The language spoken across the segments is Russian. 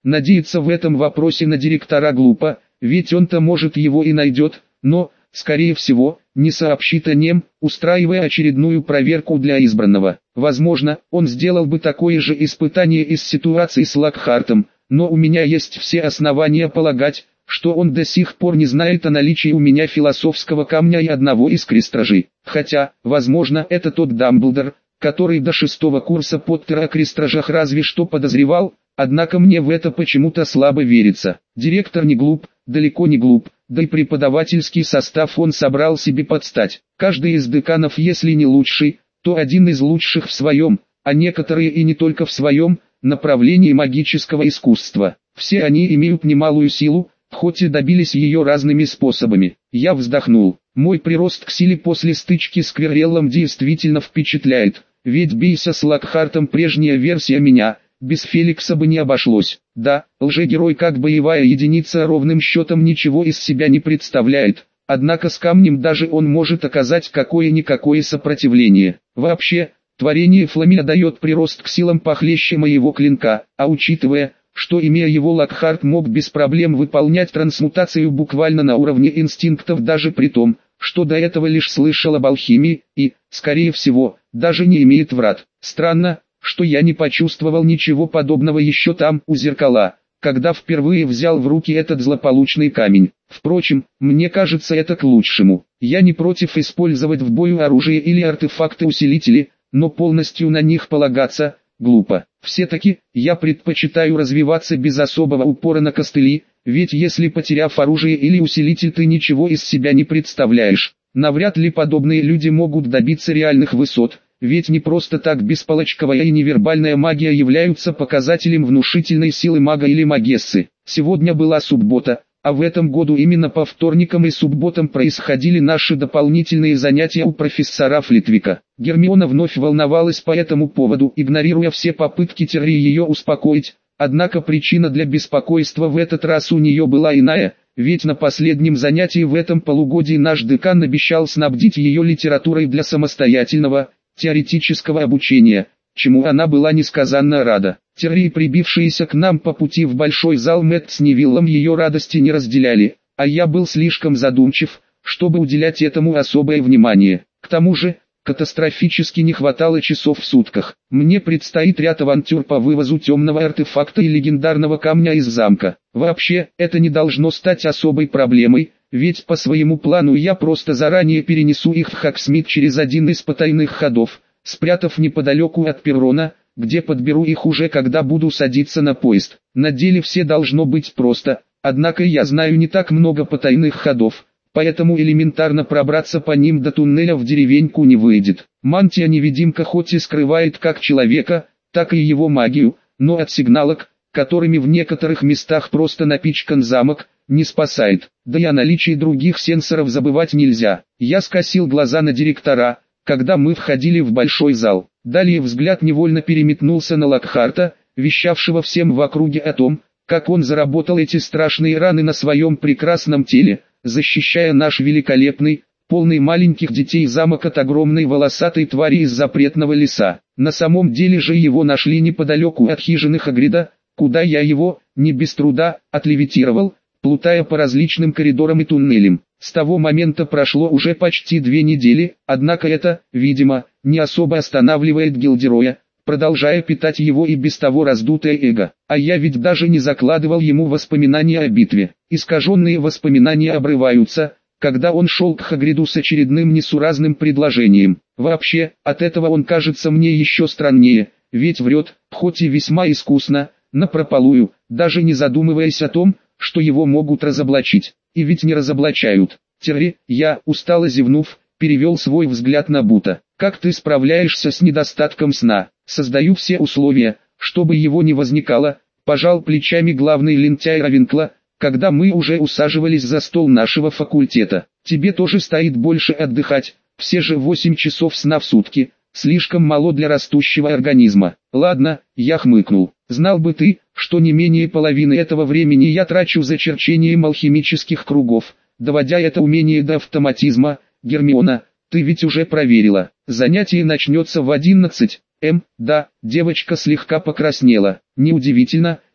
Надеяться в этом вопросе на директора глупо, ведь он-то может его и найдет, но, скорее всего, не сообщит о нем, устраивая очередную проверку для избранного. Возможно, он сделал бы такое же испытание из ситуации с Локхартом, но у меня есть все основания полагать, что он до сих пор не знает о наличии у меня философского камня и одного из крестражей. Хотя, возможно, это тот Дамблдор, который до 6-го курса Поттера о крестражах разве что подозревал, однако мне в это почему-то слабо верится. Директор не глуп, далеко не глуп, да и преподавательский состав он собрал себе под стать. Каждый из деканов, если не лучший, то один из лучших в своем, а некоторые и не только в своем, направлении магического искусства. Все они имеют немалую силу, хоть и добились ее разными способами. Я вздохнул. Мой прирост к силе после стычки с Квирреллом действительно впечатляет, ведь бейся с Локхартом прежняя версия меня, без Феликса бы не обошлось. Да, лжегерой как боевая единица ровным счетом ничего из себя не представляет, однако с камнем даже он может оказать какое-никакое сопротивление. Вообще, творение Фламия дает прирост к силам похлеще моего клинка, а учитывая, что имея его Локхарт мог без проблем выполнять трансмутацию буквально на уровне инстинктов даже при том, что до этого лишь слышал об алхимии и, скорее всего, даже не имеет врат. Странно, что я не почувствовал ничего подобного еще там, у зеркала, когда впервые взял в руки этот злополучный камень. Впрочем, мне кажется, это к лучшему. Я не против использовать в бою оружие или артефакты-усилители, но полностью на них полагаться глупо. Все-таки, я предпочитаю развиваться без особого упора на костыли, ведь если потеряв оружие или усилитель ты ничего из себя не представляешь, навряд ли подобные люди могут добиться реальных высот, ведь не просто так бесполочковая и невербальная магия являются показателем внушительной силы мага или магессы. Сегодня была суббота, а в этом году именно по вторникам и субботам происходили наши дополнительные занятия у профессора Флитвика. Гермиона вновь волновалась по этому поводу, игнорируя все попытки Терри ее успокоить, однако причина для беспокойства в этот раз у нее была иная, ведь на последнем занятии в этом полугодии наш декан обещал снабдить ее литературой для самостоятельного, теоретического обучения, чему она была несказанно рада. Терри, прибившиеся к нам по пути в большой зал Мэтт с Невиллом, ее радости не разделяли, а я был слишком задумчив, чтобы уделять этому особое внимание. К тому же, катастрофически не хватало часов в сутках. Мне предстоит ряд авантюр по вывозу темного артефакта и легендарного камня из замка. Вообще, это не должно стать особой проблемой, ведь по своему плану я просто заранее перенесу их в Хоксмит через один из потайных ходов, спрятав неподалеку от перрона, где подберу их уже когда буду садиться на поезд. На деле все должно быть просто, однако я знаю не так много потайных ходов, поэтому элементарно пробраться по ним до туннеля в деревеньку не выйдет. Мантия-невидимка хоть и скрывает как человека, так и его магию, но от сигналок, которыми в некоторых местах просто напичкан замок, не спасает. Да и о наличии других сенсоров забывать нельзя. Я скосил глаза на директора, когда мы входили в большой зал. Далее взгляд невольно переметнулся на Локхарта, вещавшего всем в округе о том, как он заработал эти страшные раны на своем прекрасном теле, защищая наш великолепный, полный маленьких детей замок от огромной волосатой твари из запретного леса. На самом деле же его нашли неподалеку от хижины Хагрида, куда я его, не без труда, отлевитировал, плутая по различным коридорам и туннелям. С того момента прошло уже почти 2 недели, однако это, видимо, не особо останавливает Гилдероя, продолжая питать его и без того раздутое эго. А я ведь даже не закладывал ему воспоминания о битве. Искаженные воспоминания обрываются, когда он шел к Хагриду с очередным несуразным предложением. Вообще, от этого он кажется мне еще страннее, ведь врет, хоть и весьма искусно, напропалую, даже не задумываясь о том, что его могут разоблачить. И ведь не разоблачают. Терри, я, устало зевнув, перевел свой взгляд на Бута. Как ты справляешься с недостатком сна? Создаю все условия, чтобы его не возникало, пожал плечами главный лентяй Равенкла, когда мы уже усаживались за стол нашего факультета. Тебе тоже стоит больше отдыхать, все же 8 часов сна в сутки, слишком мало для растущего организма. Ладно, я хмыкнул. Знал бы ты, что не менее половины этого времени я трачу за черчением алхимических кругов, доводя это умение до автоматизма. Гермиона, ты ведь уже проверила. Занятие начнется в 11. Да, девочка слегка покраснела. Неудивительно,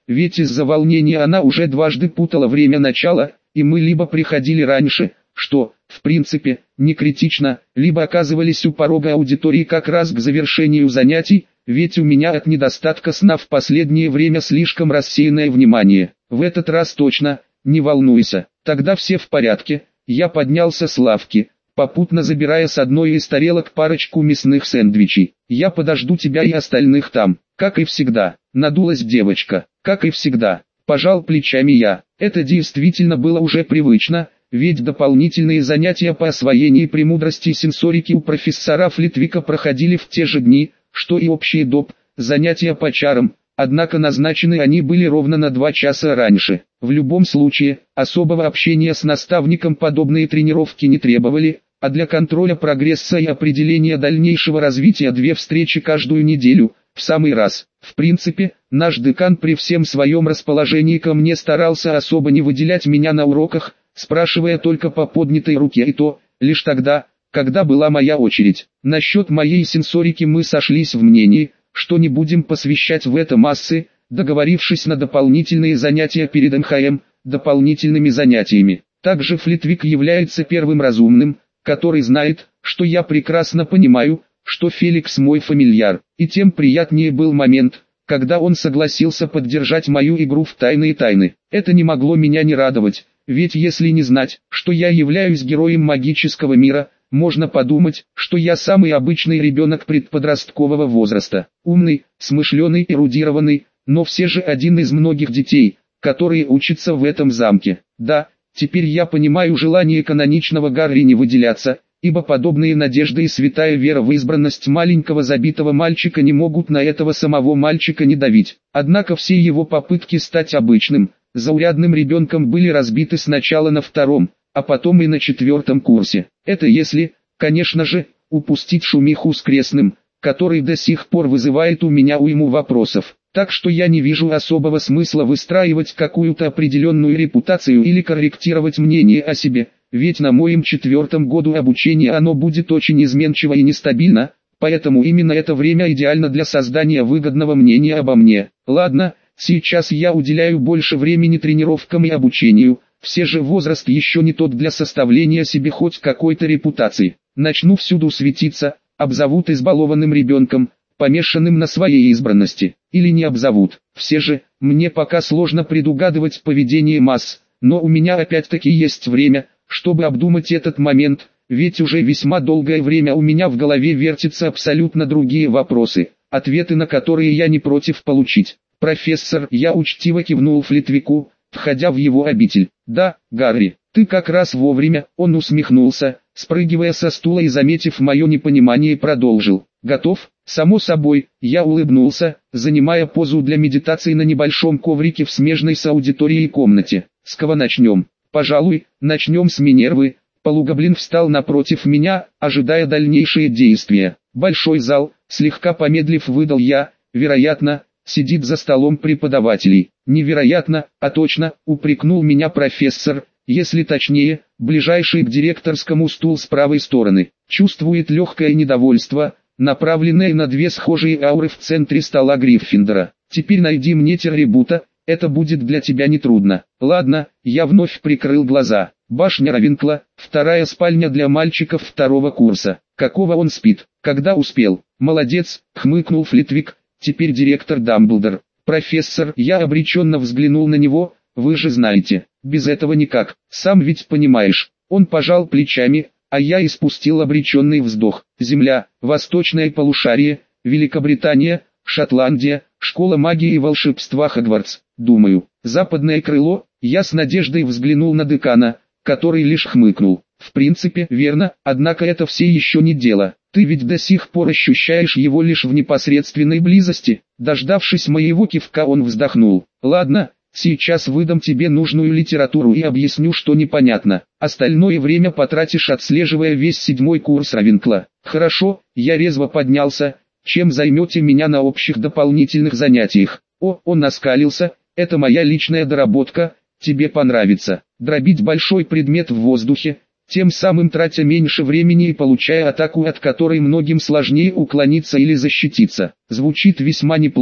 ведь из-за волнения она уже дважды путала время начала, и мы либо приходили раньше, что, в принципе, не критично, либо оказывались у порога аудитории как раз к завершению занятий, ведь у меня от недостатка сна в последнее время слишком рассеянное внимание. В этот раз точно, не волнуйся, тогда все в порядке. Я поднялся с лавки, попутно забирая с одной из тарелок парочку мясных сэндвичей. Я подожду тебя и остальных там, как и всегда. Надулась девочка, как и всегда. Пожал плечами я. Это действительно было уже привычно, ведь дополнительные занятия по освоению премудростей сенсорики у профессора Флитвика проходили в те же дни, что и общие доп. Занятия по чарам. Однако назначены они были ровно на 2 часа раньше. В любом случае, особого общения с наставником подобные тренировки не требовали, а для контроля прогресса и определения дальнейшего развития 2 встречи каждую неделю, в самый раз. В принципе, наш декан при всем своем расположении ко мне старался особо не выделять меня на уроках, спрашивая только по поднятой руке, и то, лишь тогда, когда была моя очередь. Насчет моей сенсорики мы сошлись в мнении, что не будем посвящать в это массы, договорившись на дополнительные занятия перед МХМ, дополнительными занятиями. Также Флитвик является первым разумным, который знает, что я прекрасно понимаю, что Феликс мой фамильяр, и тем приятнее был момент, когда он согласился поддержать мою игру в тайные тайны. Это не могло меня не радовать, ведь если не знать, что я являюсь героем магического мира, можно подумать, что я самый обычный ребенок предподросткового возраста. Умный, смышленый, эрудированный, но все же один из многих детей, которые учатся в этом замке. Да, теперь я понимаю желание каноничного Гарри не выделяться, ибо подобные надежды и святая вера в избранность маленького забитого мальчика не могут на этого самого мальчика не давить. Однако все его попытки стать обычным, заурядным ребенком были разбиты сначала на 2-м, а потом и на 4-м курсе. Это если, конечно же, упустить шумиху с крестным, который до сих пор вызывает у меня уйму вопросов. Так что я не вижу особого смысла выстраивать какую-то определенную репутацию или корректировать мнение о себе, ведь на моем 4-м году обучения оно будет очень изменчиво и нестабильно, поэтому именно это время идеально для создания выгодного мнения обо мне. Ладно, сейчас я уделяю больше времени тренировкам и обучению, все же возраст еще не тот для составления себе хоть какой-то репутации. Начну всюду светиться, обзовут избалованным ребенком, помешанным на своей избранности, или не обзовут. Все же, мне пока сложно предугадывать поведение масс, но у меня опять-таки есть время, чтобы обдумать этот момент, ведь уже весьма долгое время у меня в голове вертятся абсолютно другие вопросы, ответы на которые я не против получить. «Профессор», я учтиво кивнул Флитвику, входя в его обитель. «Да, Гарри, ты как раз вовремя», он усмехнулся, спрыгивая со стула и заметив мое непонимание продолжил. «Готов?» Само собой, я улыбнулся, занимая позу для медитации на небольшом коврике в смежной с аудиторией комнате. «С кого начнем?» «Пожалуй, начнем с Минервы». Полугоблин встал напротив меня, ожидая дальнейшие действия. Большой зал, слегка помедлив выдал я, вероятно, сидит за столом преподавателей. Невероятно, а точно, упрекнул меня профессор, если точнее, ближайший к директорскому стул с правой стороны. Чувствует легкое недовольство, направленное на 2 схожие ауры в центре стола Гриффиндора. Теперь найди мне террибута, это будет для тебя нетрудно. Ладно, я вновь прикрыл глаза. Башня Равенкла, 2-я спальня для мальчиков 2-го курса. Какого он спит? Когда успел? Молодец, хмыкнул Флитвик, теперь директор Дамблдор. Профессор, я обреченно взглянул на него, вы же знаете, без этого никак, сам ведь понимаешь. Он пожал плечами, а я испустил обреченный вздох. Земля, Восточное полушарие, Великобритания, Шотландия, Школа магии и волшебства Хогвартс. Думаю, Западное крыло. Я с надеждой взглянул на декана, который лишь хмыкнул. В принципе, верно, однако это все еще не дело. Ты ведь до сих пор ощущаешь его лишь в непосредственной близости. Дождавшись моего кивка, он вздохнул. Ладно, сейчас выдам тебе нужную литературу и объясню, что непонятно. Остальное время потратишь, отслеживая весь 7-й курс Равенкла. Хорошо, я резво поднялся. Чем займете меня на общих дополнительных занятиях? О, он оскалился, это моя личная доработка, тебе понравится. Дробить большой предмет в воздухе, тем самым тратя меньше времени и получая атаку, от которой многим сложнее уклониться или защититься. Звучит весьма неплохо,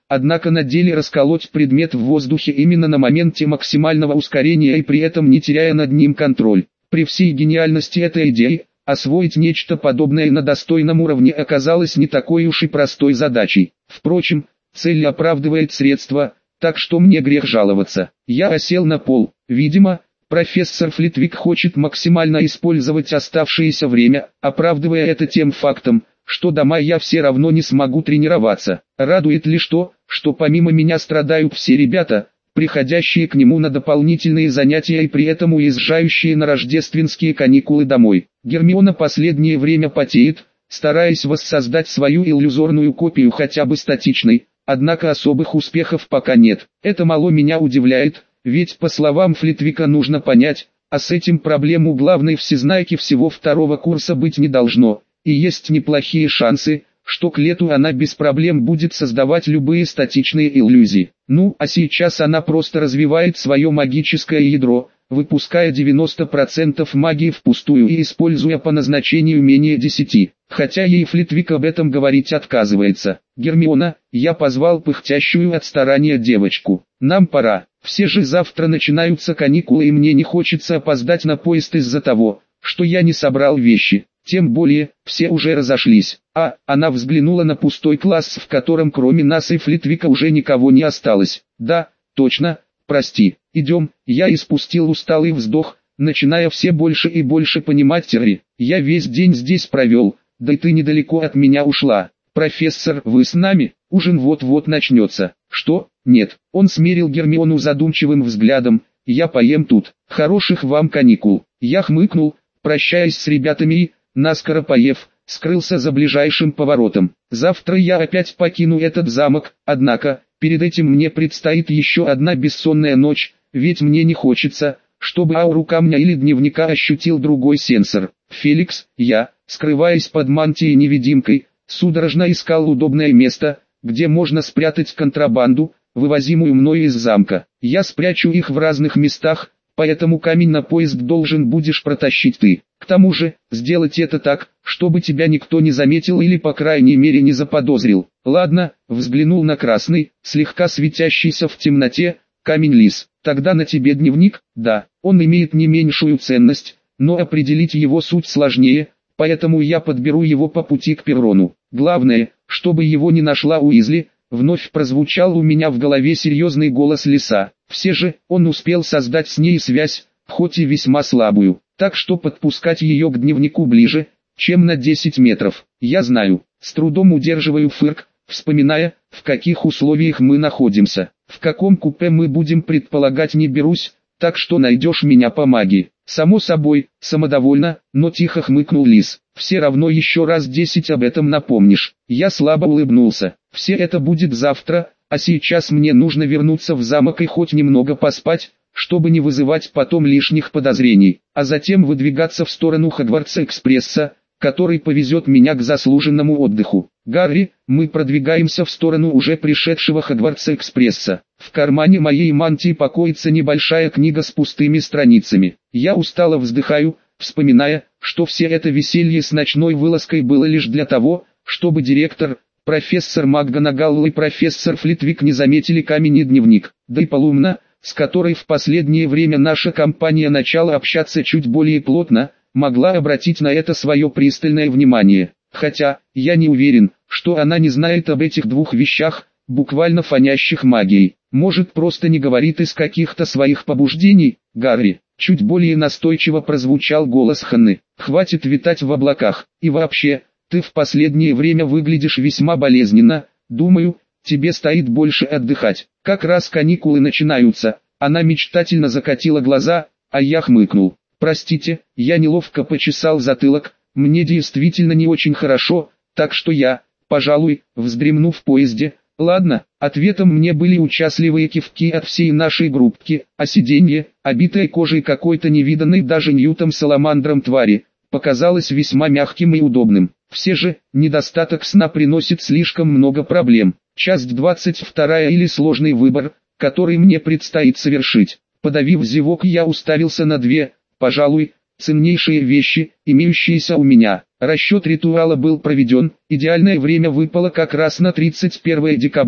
однако на деле расколоть предмет в воздухе именно на моменте максимального ускорения и при этом не теряя над ним контроль. При всей гениальности этой идеи, освоить нечто подобное на достойном уровне оказалось не такой уж и простой задачей. Впрочем, цель оправдывает средства, так что мне грех жаловаться. Я осел на пол. Видимо, профессор Флитвик хочет максимально использовать оставшееся время, оправдывая это тем фактом, что до мая я все равно не смогу тренироваться. Радует лишь то, что помимо меня страдают все ребята, приходящие к нему на дополнительные занятия и при этом уезжающие на рождественские каникулы домой. Гермиона последнее время потеет, стараясь воссоздать свою иллюзорную копию хотя бы статичной, однако особых успехов пока нет. Это мало меня удивляет, ведь по словам Флитвика нужно понять, а с этим проблем у главной всезнайки всего второго курса быть не должно, и есть неплохие шансы, что к лету она без проблем будет создавать любые статичные иллюзии. Ну, а сейчас она просто развивает свое магическое ядро, выпуская 90% магии впустую и используя по назначению менее 10. Хотя ей Флитвик об этом говорить отказывается. «Гермиона, я позвал пыхтящую от старания девочку. Нам пора. Все же завтра начинаются каникулы и мне не хочется опоздать на поезд из-за того, что я не собрал вещи. Тем более, все уже разошлись». Она взглянула на пустой класс, в котором кроме нас и Флитвика уже никого не осталось. «Да, точно, прости, идем». Я испустил усталый вздох, начиная все больше и больше понимать Терри. «Я весь день здесь провел, да и ты недалеко от меня ушла. Профессор, вы с нами? Ужин вот-вот начнется». «Что? Нет». Он смерил Гермиону задумчивым взглядом. «Я поем тут. Хороших вам каникул». Я хмыкнул, прощаясь с ребятами и, наскоро поев, скрылся за ближайшим поворотом. Завтра я опять покину этот замок, однако, перед этим мне предстоит еще одна бессонная ночь, ведь мне не хочется, чтобы ауру камня или дневника ощутил другой сенсор. Феликс, я, скрываясь под мантией-невидимкой, судорожно искал удобное место, где можно спрятать контрабанду, вывозимую мною из замка. Я спрячу их в разных местах, поэтому камень на поезд должен будешь протащить ты. К тому же, сделать это так, чтобы тебя никто не заметил или по крайней мере не заподозрил. Ладно, взглянул на красный, слегка светящийся в темноте, камень лис. Тогда на тебе дневник? Да, он имеет не меньшую ценность, но определить его суть сложнее, поэтому я подберу его по пути к перрону. Главное, чтобы его не нашла Уизли. Вновь прозвучал у меня в голове серьезный голос лиса. Все же, он успел создать с ней связь, хоть и весьма слабую, так что подпускать ее к дневнику ближе, чем на 10 метров. Я знаю, с трудом удерживаю фырк, вспоминая, в каких условиях мы находимся. В каком купе мы будем предполагать не берусь, так что найдешь меня по магии. Само собой, самодовольно, но тихо хмыкнул лис. Все равно еще раз 10 об этом напомнишь. Я слабо улыбнулся. Все это будет завтра, а сейчас мне нужно вернуться в замок и хоть немного поспать, чтобы не вызывать потом лишних подозрений, а затем выдвигаться в сторону Хогвартс-экспресса, который повезет меня к заслуженному отдыху. «Гарри, мы продвигаемся в сторону уже пришедшего Хогвартс-экспресса. В кармане моей мантии покоится небольшая книга с пустыми страницами. Я устало вздыхаю, вспоминая, что все это веселье с ночной вылазкой было лишь для того, чтобы директор, профессор МакГонагалл и профессор Флитвик не заметили камень и дневник. Да и Полумна, с которой в последнее время наша компания начала общаться чуть более плотно, могла обратить на это свое пристальное внимание. Хотя, я не уверен, что она не знает об этих двух вещах, буквально фонящих магией. Может, просто не говорит из каких-то своих побуждений. «Гарри», чуть более настойчиво прозвучал голос Ханны, «хватит витать в облаках. И вообще, ты в последнее время выглядишь весьма болезненно. Думаю, тебе стоит больше отдыхать. Как раз каникулы начинаются». Она мечтательно закатила глаза, а я хмыкнул. «Простите, я неловко почесал затылок, мне действительно не очень хорошо, так что я, пожалуй, вздремну в поезде». «Ладно», ответом мне были участливые кивки от всей нашей группки, а сиденье, обитое кожей какой-то невиданной даже Ньютом Саламандром твари, показалось весьма мягким и удобным. Все же, недостаток сна приносит слишком много проблем. Часть 22 или сложный выбор, который мне предстоит совершить. Подавив зевок, я уставился на две, пожалуй, ценнейшие вещи, имеющиеся у меня. Расчет ритуала был проведен, идеальное время выпало как раз на 31 декабря,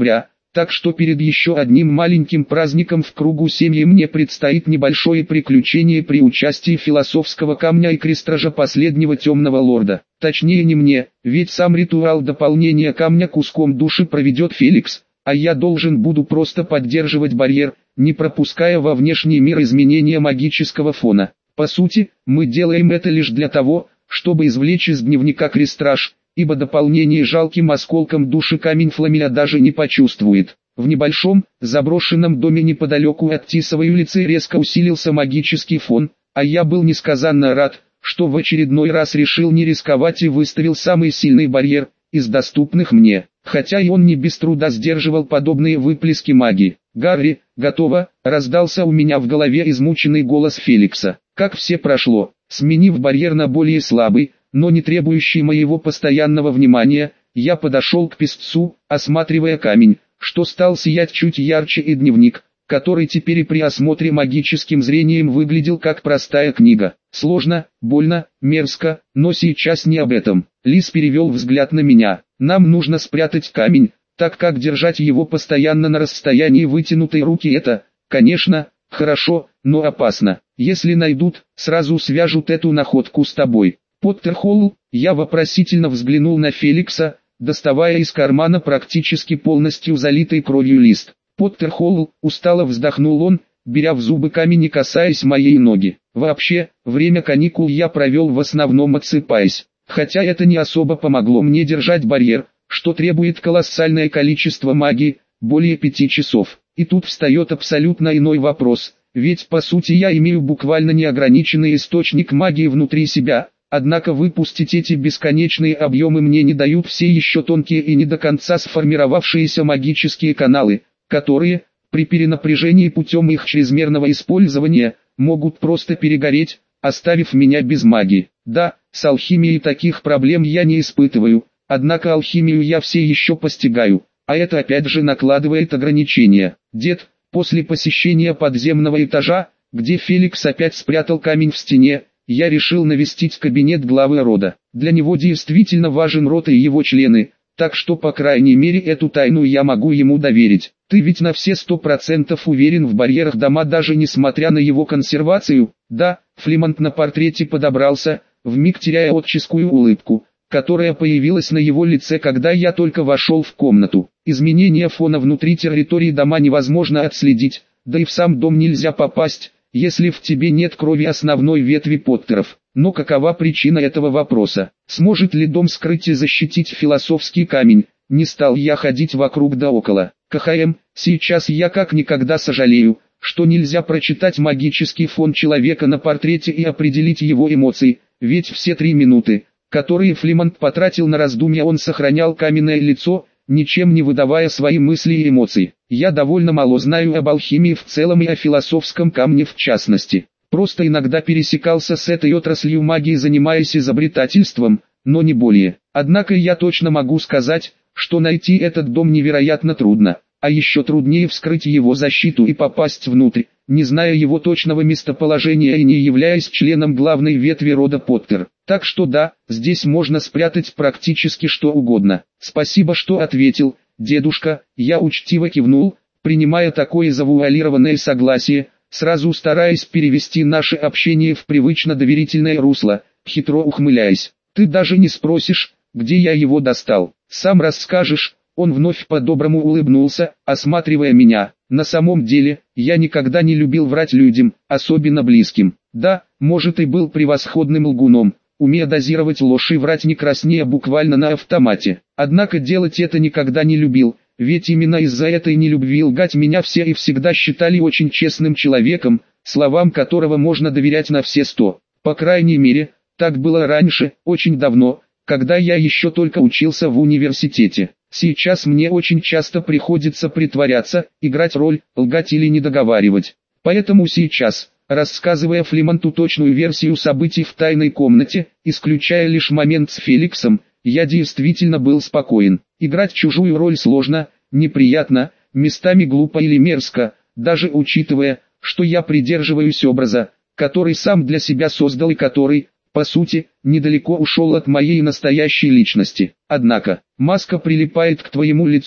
так что перед еще одним маленьким праздником в кругу семьи мне предстоит небольшое приключение при участии философского камня и крестража последнего темного лорда. Точнее не мне, ведь сам ритуал дополнения камня куском души проведет Феликс, а я должен буду просто поддерживать барьер, не пропуская во внешний мир изменения магического фона. По сути, мы делаем это лишь для того, чтобы извлечь из дневника крестраж, ибо дополнение жалким осколком души камень Фламия даже не почувствует. В небольшом, заброшенном доме неподалеку от Тисовой улицы резко усилился магический фон, а я был несказанно рад, что в очередной раз решил не рисковать и выставил самый сильный барьер из доступных мне, хотя и он не без труда сдерживал подобные выплески магии. «Гарри, готово!» — раздался у меня в голове измученный голос Феликса. Как все прошло, сменив барьер на более слабый, но не требующий моего постоянного внимания, я подошел к песцу, осматривая камень, что стал сиять чуть ярче, и дневник, который теперь и при осмотре магическим зрением выглядел как простая книга. Сложно, больно, мерзко, но сейчас не об этом. Лис перевел взгляд на меня. Нам нужно спрятать камень, так как держать его постоянно на расстоянии вытянутой руки — это, конечно, хорошо, но опасно. Если найдут, сразу свяжут эту находку с тобой. Поттерхолл, я вопросительно взглянул на Феликса, доставая из кармана практически полностью залитый кровью лист. Поттерхолл, устало вздохнул он, беря в зубы камень и касаясь моей ноги. Вообще, время каникул я провел в основном отсыпаясь, хотя это не особо помогло мне держать барьер, что требует колоссальное количество магии, более 5 часов. И тут встает абсолютно иной вопрос, ведь по сути я имею буквально неограниченный источник магии внутри себя, однако выпустить эти бесконечные объемы мне не дают все еще тонкие и не до конца сформировавшиеся магические каналы, которые, при перенапряжении путем их чрезмерного использования, могут просто перегореть, оставив меня без магии. Да, с алхимией таких проблем я не испытываю, однако алхимию я все еще постигаю, а это опять же накладывает ограничения. Дед, после посещения подземного этажа, где Феликс опять спрятал камень в стене, я решил навестить кабинет главы рода. Для него действительно важен род и его члены, так что по крайней мере эту тайну я могу ему доверить. Ты ведь на все 100% уверен в барьерах дома, даже несмотря на его консервацию? Да, Флимонт на портрете подобрался, вмиг теряя отческую улыбку, которая появилась на его лице, когда я только вошел в комнату. Изменения фона внутри территории дома невозможно отследить, да и в сам дом нельзя попасть, если в тебе нет крови основной ветви Поттеров. Но какова причина этого вопроса? Сможет ли дом скрыть и защитить философский камень? Не стал я ходить вокруг да около. КХМ, сейчас я как никогда сожалею, что нельзя прочитать магический фон человека на портрете и определить его эмоции, ведь все 3 минуты, которые Флимонт потратил на раздумья, он сохранял каменное лицо, ничем не выдавая свои мысли и эмоции. Я довольно мало знаю об алхимии в целом и о философском камне в частности. Просто иногда пересекался с этой отраслью магии, занимаясь изобретательством, но не более. Однако я точно могу сказать, что найти этот дом невероятно трудно, а еще труднее вскрыть его защиту и попасть внутрь, не зная его точного местоположения и не являясь членом главной ветви рода Поттер. Так что да, здесь можно спрятать практически что угодно. Спасибо, что ответил, дедушка. Я учтиво кивнул, принимая такое завуалированное согласие, сразу стараясь перевести наше общение в привычно доверительное русло, хитро ухмыляясь. Ты даже не спросишь, где я его достал. Сам расскажешь. Он вновь по-доброму улыбнулся, осматривая меня. На самом деле, я никогда не любил врать людям, особенно близким. Да, может, и был превосходным лгуном, умея дозировать ложь и врать не краснея буквально на автомате. Однако делать это никогда не любил, ведь именно из-за этой нелюбви лгать меня все и всегда считали очень честным человеком, словам которого можно доверять на все 100. По крайней мере, так было раньше, очень давно, когда я еще только учился в университете. Сейчас мне очень часто приходится притворяться, играть роль, лгать или не договаривать. Поэтому сейчас, рассказывая Флимонту точную версию событий в тайной комнате, исключая лишь момент с Феликсом, я действительно был спокоен. Играть чужую роль сложно, неприятно, местами глупо или мерзко, даже учитывая, что я придерживаюсь образа, который сам для себя создал и который, по сути, недалеко ушел от моей настоящей личности. Однако, маска прилипает к твоему лицу,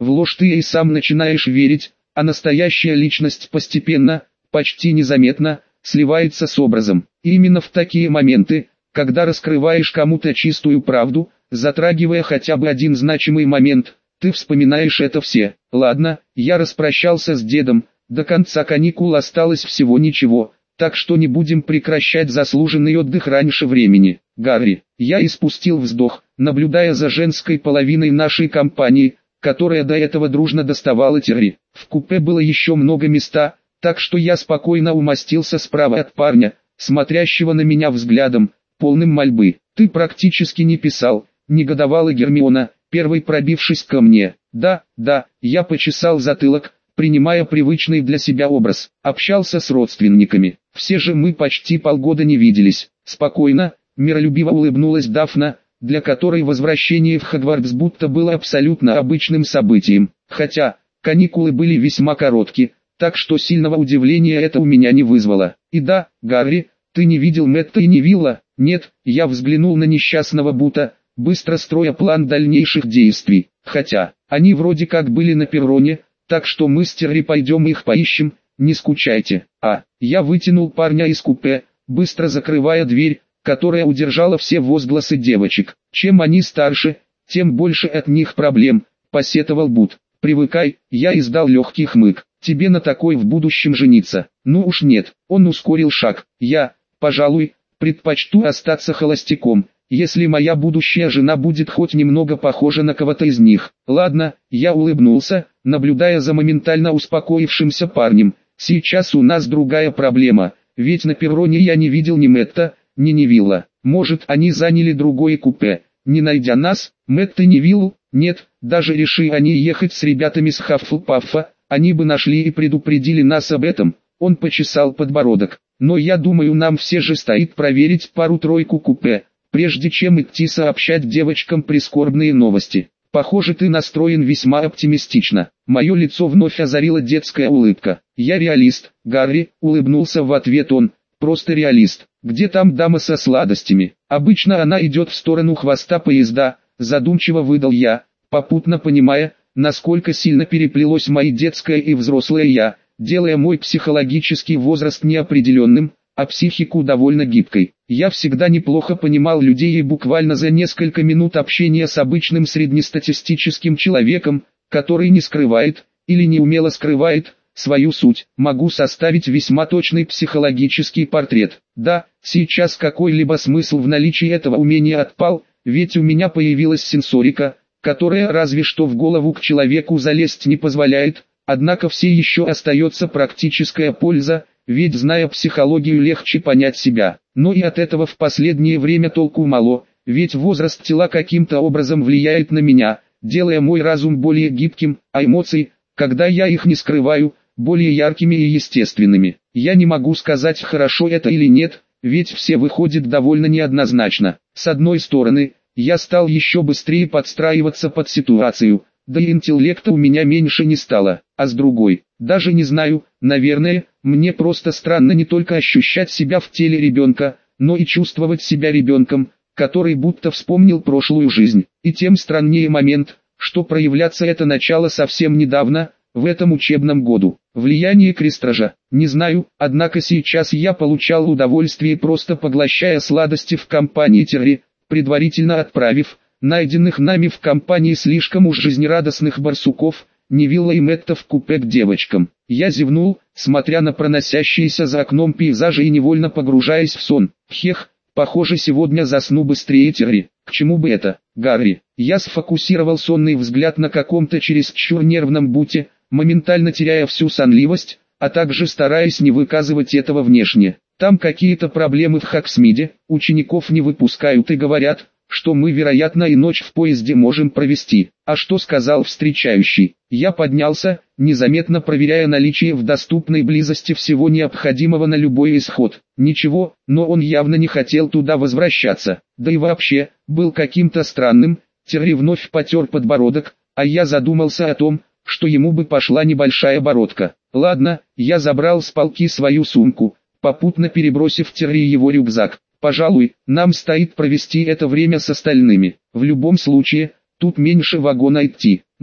В ложь ты и сам начинаешь верить, а настоящая личность постепенно, почти незаметно, сливается с образом. И именно в такие моменты, когда раскрываешь кому-то чистую правду, затрагивая хотя бы один значимый момент, ты вспоминаешь это все. Ладно, я распрощался с дедом, до конца каникул осталось всего ничего, так что не будем прекращать заслуженный отдых раньше времени. Гарри, я испустил вздох, наблюдая за женской половиной нашей компании, которая до этого дружно доставала Терри. В купе было еще много места, так что я спокойно умостился справа от парня, смотрящего на меня взглядом, полным мольбы. «Ты практически не писал», — негодовала Гермиона, первой пробившись ко мне. «Да, я почесал затылок, принимая привычный для себя образ. Общался с родственниками. Все же мы почти полгода не виделись». Спокойно, миролюбиво улыбнулась Дафна, для которой возвращение в Хогвартс будто было абсолютно обычным событием. Хотя, каникулы были весьма короткие, так что сильного удивления это у меня не вызвало. «И да, Гарри, ты не видел Мэтта и Невилла?» «Нет», я взглянул на несчастного Бута, быстро строя план дальнейших действий. «Хотя, они вроде как были на перроне, так что мы с Терри пойдем их поищем, не скучайте». Я вытянул парня из купе, быстро закрывая дверь, которая удержала все возгласы девочек. «Чем они старше, тем больше от них проблем», — посетовал Бут. «Привыкай», — я издал легкий хмык. «Тебе на такой в будущем жениться?» «Ну уж нет», — он ускорил шаг. «Я, пожалуй, предпочту остаться холостяком, если моя будущая жена будет хоть немного похожа на кого-то из них». «Ладно», — я улыбнулся, наблюдая за моментально успокоившимся парнем. «Сейчас у нас другая проблема, ведь на перроне я не видел ни Мэтта, ни Невилла. Может, они заняли другое купе, не найдя нас? Мэтт и Невиллу? Нет, даже реши они ехать с ребятами с Хаффлпаффа, они бы нашли и предупредили нас об этом». Он почесал подбородок. «Но я думаю, нам все же стоит проверить пару-тройку купе, прежде чем идти сообщать девочкам прискорбные новости. Похоже, ты настроен весьма оптимистично». Мое лицо вновь озарила детская улыбка. «Я реалист, Гарри», — улыбнулся в ответ он, — «просто реалист. Где там дама со сладостями? Обычно она идет в сторону хвоста поезда», — задумчиво выдал я, попутно понимая, насколько сильно переплелось мои детское и взрослое «я», делая мой психологический возраст неопределенным, а психику довольно гибкой. Я всегда неплохо понимал людей и буквально за несколько минут общения с обычным среднестатистическим человеком, который не скрывает, или неумело скрывает, свою суть, могу составить весьма точный психологический портрет. Да, сейчас какой-либо смысл в наличии этого умения отпал, ведь у меня появилась сенсорика, которая разве что в голову к человеку залезть не позволяет, однако все еще остается практическая польза, ведь зная психологию легче понять себя. Но и от этого в последнее время толку мало, ведь возраст тела каким-то образом влияет на меня, делая мой разум более гибким, а эмоции, когда я их не скрываю, более яркими и естественными. Я не могу сказать, хорошо это или нет, ведь все выходит довольно неоднозначно. С одной стороны, я стал еще быстрее подстраиваться под ситуацию, да и интеллекта у меня меньше не стало, а с другой, даже не знаю, наверное, мне просто странно не только ощущать себя в теле ребенка, но и чувствовать себя ребенком, который будто вспомнил прошлую жизнь. И тем страннее момент, что проявляться это начало совсем недавно, в этом учебном году. Влияние крестража, не знаю, однако сейчас я получал удовольствие просто поглощая сладости в компании Терри, предварительно отправив найденных нами в компании слишком уж жизнерадостных барсуков, Невилла и Мэтта в купе к девочкам. Я зевнул, смотря на проносящиеся за окном пейзажи и невольно погружаясь в сон. Хех, похоже сегодня засну быстрее Терри. К чему бы это, Гарри? Я сфокусировал сонный взгляд на каком-то чересчур нервном Буте, моментально теряя всю сонливость, а также стараясь не выказывать этого внешне. Там какие-то проблемы в Хоксмиде, учеников не выпускают и говорят, что мы вероятно и ночь в поезде можем провести. А что сказал встречающий? Я поднялся, незаметно проверяя наличие в доступной близости всего необходимого на любой исход. Ничего, но он явно не хотел туда возвращаться. Да и вообще, был каким-то странным. Терри вновь потер подбородок, а я задумался о том, что ему бы пошла небольшая бородка. Ладно, я забрал с полки свою сумку, попутно перебросив Терри его рюкзак. Пожалуй, нам стоит провести это время с остальными. В любом случае, тут меньше вагона идти.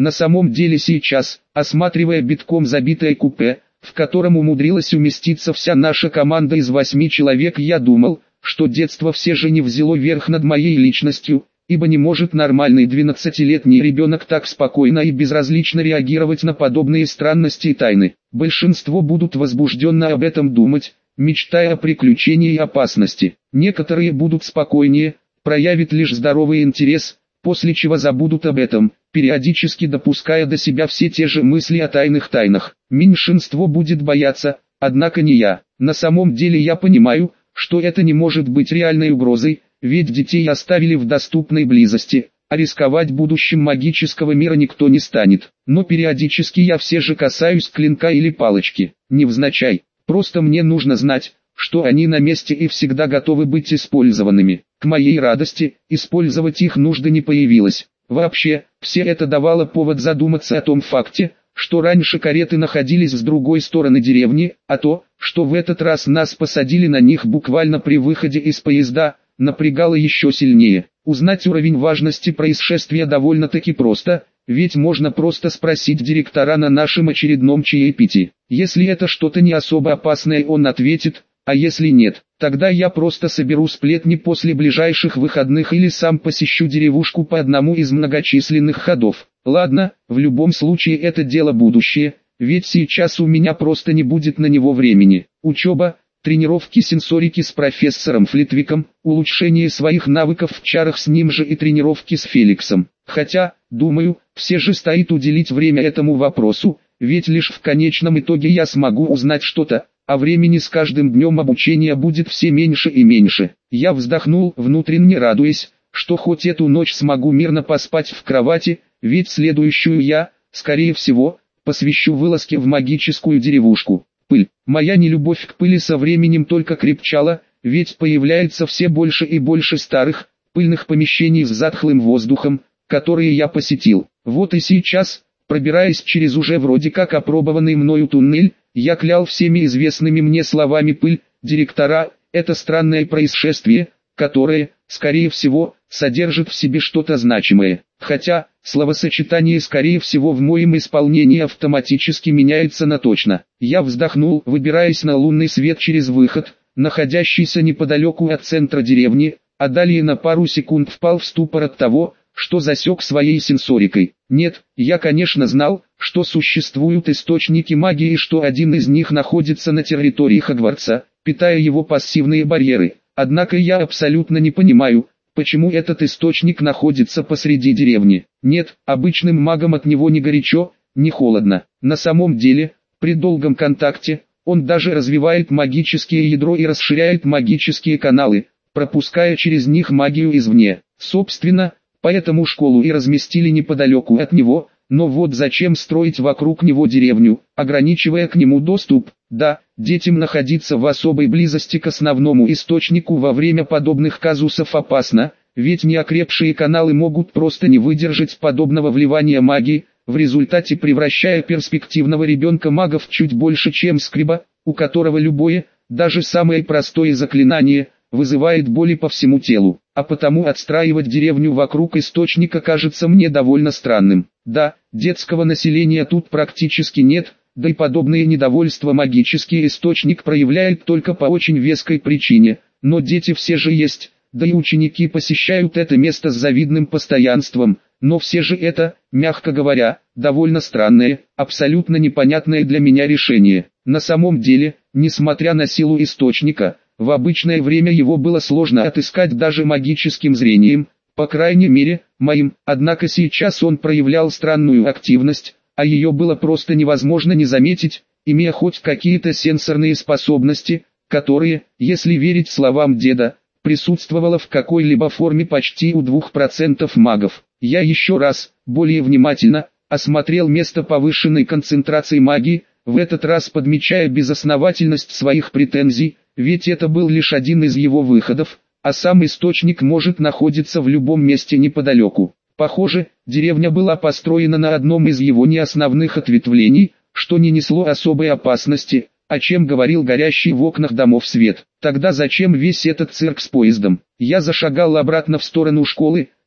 На самом деле сейчас, осматривая битком забитое купе, в котором умудрилась уместиться вся наша команда из 8 человек, я думал, что детство все же не взяло верх над моей личностью, ибо не может нормальный 12-летний ребенок так спокойно и безразлично реагировать на подобные странности и тайны. Большинство будут возбужденно об этом думать, мечтая о приключении и опасности. Некоторые будут спокойнее, проявят лишь здоровый интерес, после чего забудут об этом, периодически допуская до себя все те же мысли о тайнах. Меньшинство будет бояться, однако не я. На самом деле я понимаю, что это не может быть реальной угрозой, ведь детей оставили в доступной близости, а рисковать будущим магического мира никто не станет. Но периодически я все же касаюсь клинка или палочки, невзначай, просто мне нужно знать, что они на месте и всегда готовы быть использованными. К моей радости, использовать их нужды не появилось. Вообще, все это давало повод задуматься о том факте, что раньше кареты находились с другой стороны деревни, а то, что в этот раз нас посадили на них буквально при выходе из поезда, напрягало еще сильнее. Узнать уровень важности происшествия довольно-таки просто, ведь можно просто спросить директора на нашем очередном чаепитии. Если это что-то не особо опасное, он ответит, а если нет, тогда я просто соберу сплетни после ближайших выходных или сам посещу деревушку по одному из многочисленных ходов. Ладно, в любом случае это дело будущее, ведь сейчас у меня просто не будет на него времени. Учеба, тренировки сенсорики с профессором Флитвиком, улучшение своих навыков в чарах с ним же и тренировки с Феликсом. Хотя, думаю, все же стоит уделить время этому вопросу, ведь лишь в конечном итоге я смогу узнать что-то, а времени с каждым днем обучения будет все меньше и меньше. Я вздохнул, внутренне радуясь, что хоть эту ночь смогу мирно поспать в кровати, ведь следующую я, скорее всего, посвящу вылазке в магическую деревушку. Пыль. Моя нелюбовь к пыли со временем только крепчала, ведь появляется все больше и больше старых, пыльных помещений с затхлым воздухом, которые я посетил. Вот и сейчас, пробираясь через уже вроде как опробованный мною туннель, я клял всеми известными мне словами пыль, директора, это странное происшествие, которое, скорее всего, содержит в себе что-то значимое. Хотя, словосочетание скорее всего в моем исполнении автоматически меняется на точно. Я вздохнул, выбираясь на лунный свет через выход, находящийся неподалеку от центра деревни, а далее на пару секунд впал в ступор от того, что засек своей сенсорикой. Нет, я конечно знал, что существуют источники магии и что один из них находится на территории Хогвартса, питая его пассивные барьеры. Однако я абсолютно не понимаю, почему этот источник находится посреди деревни. Нет, обычным магам от него ни горячо, ни холодно. На самом деле, при долгом контакте, он даже развивает магическое ядро и расширяет магические каналы, пропуская через них магию извне. Собственно, поэтому школу и разместили неподалеку от него, но вот зачем строить вокруг него деревню, ограничивая к нему доступ? Да, детям находиться в особой близости к основному источнику во время подобных казусов опасно, ведь неокрепшие каналы могут просто не выдержать подобного вливания магии, в результате превращая перспективного ребенка-мага в чуть больше, чем скриба, у которого любое, даже самое простое заклинание, вызывает боли по всему телу. А потому отстраивать деревню вокруг источника кажется мне довольно странным. Да, детского населения тут практически нет, да и подобное недовольство магический источник проявляет только по очень веской причине, но дети все же есть, да и ученики посещают это место с завидным постоянством, но все же это, мягко говоря, довольно странное, абсолютно непонятное для меня решение. На самом деле, несмотря на силу источника, в обычное время его было сложно отыскать даже магическим зрением, по крайней мере, моим, однако сейчас он проявлял странную активность, а ее было просто невозможно не заметить, имея хоть какие-то сенсорные способности, которые, если верить словам деда, присутствовало в какой-либо форме почти у 2% магов. Я еще раз, более внимательно, осмотрел место повышенной концентрации магии, в этот раз подмечая безосновательность своих претензий, ведь это был лишь один из его выходов, а сам источник может находиться в любом месте неподалеку. Похоже, деревня была построена на одном из его неосновных ответвлений, что не несло особой опасности, о чем говорил горящий в окнах домов свет. Тогда зачем весь этот цирк с поездом? Я зашагал обратно в сторону школы,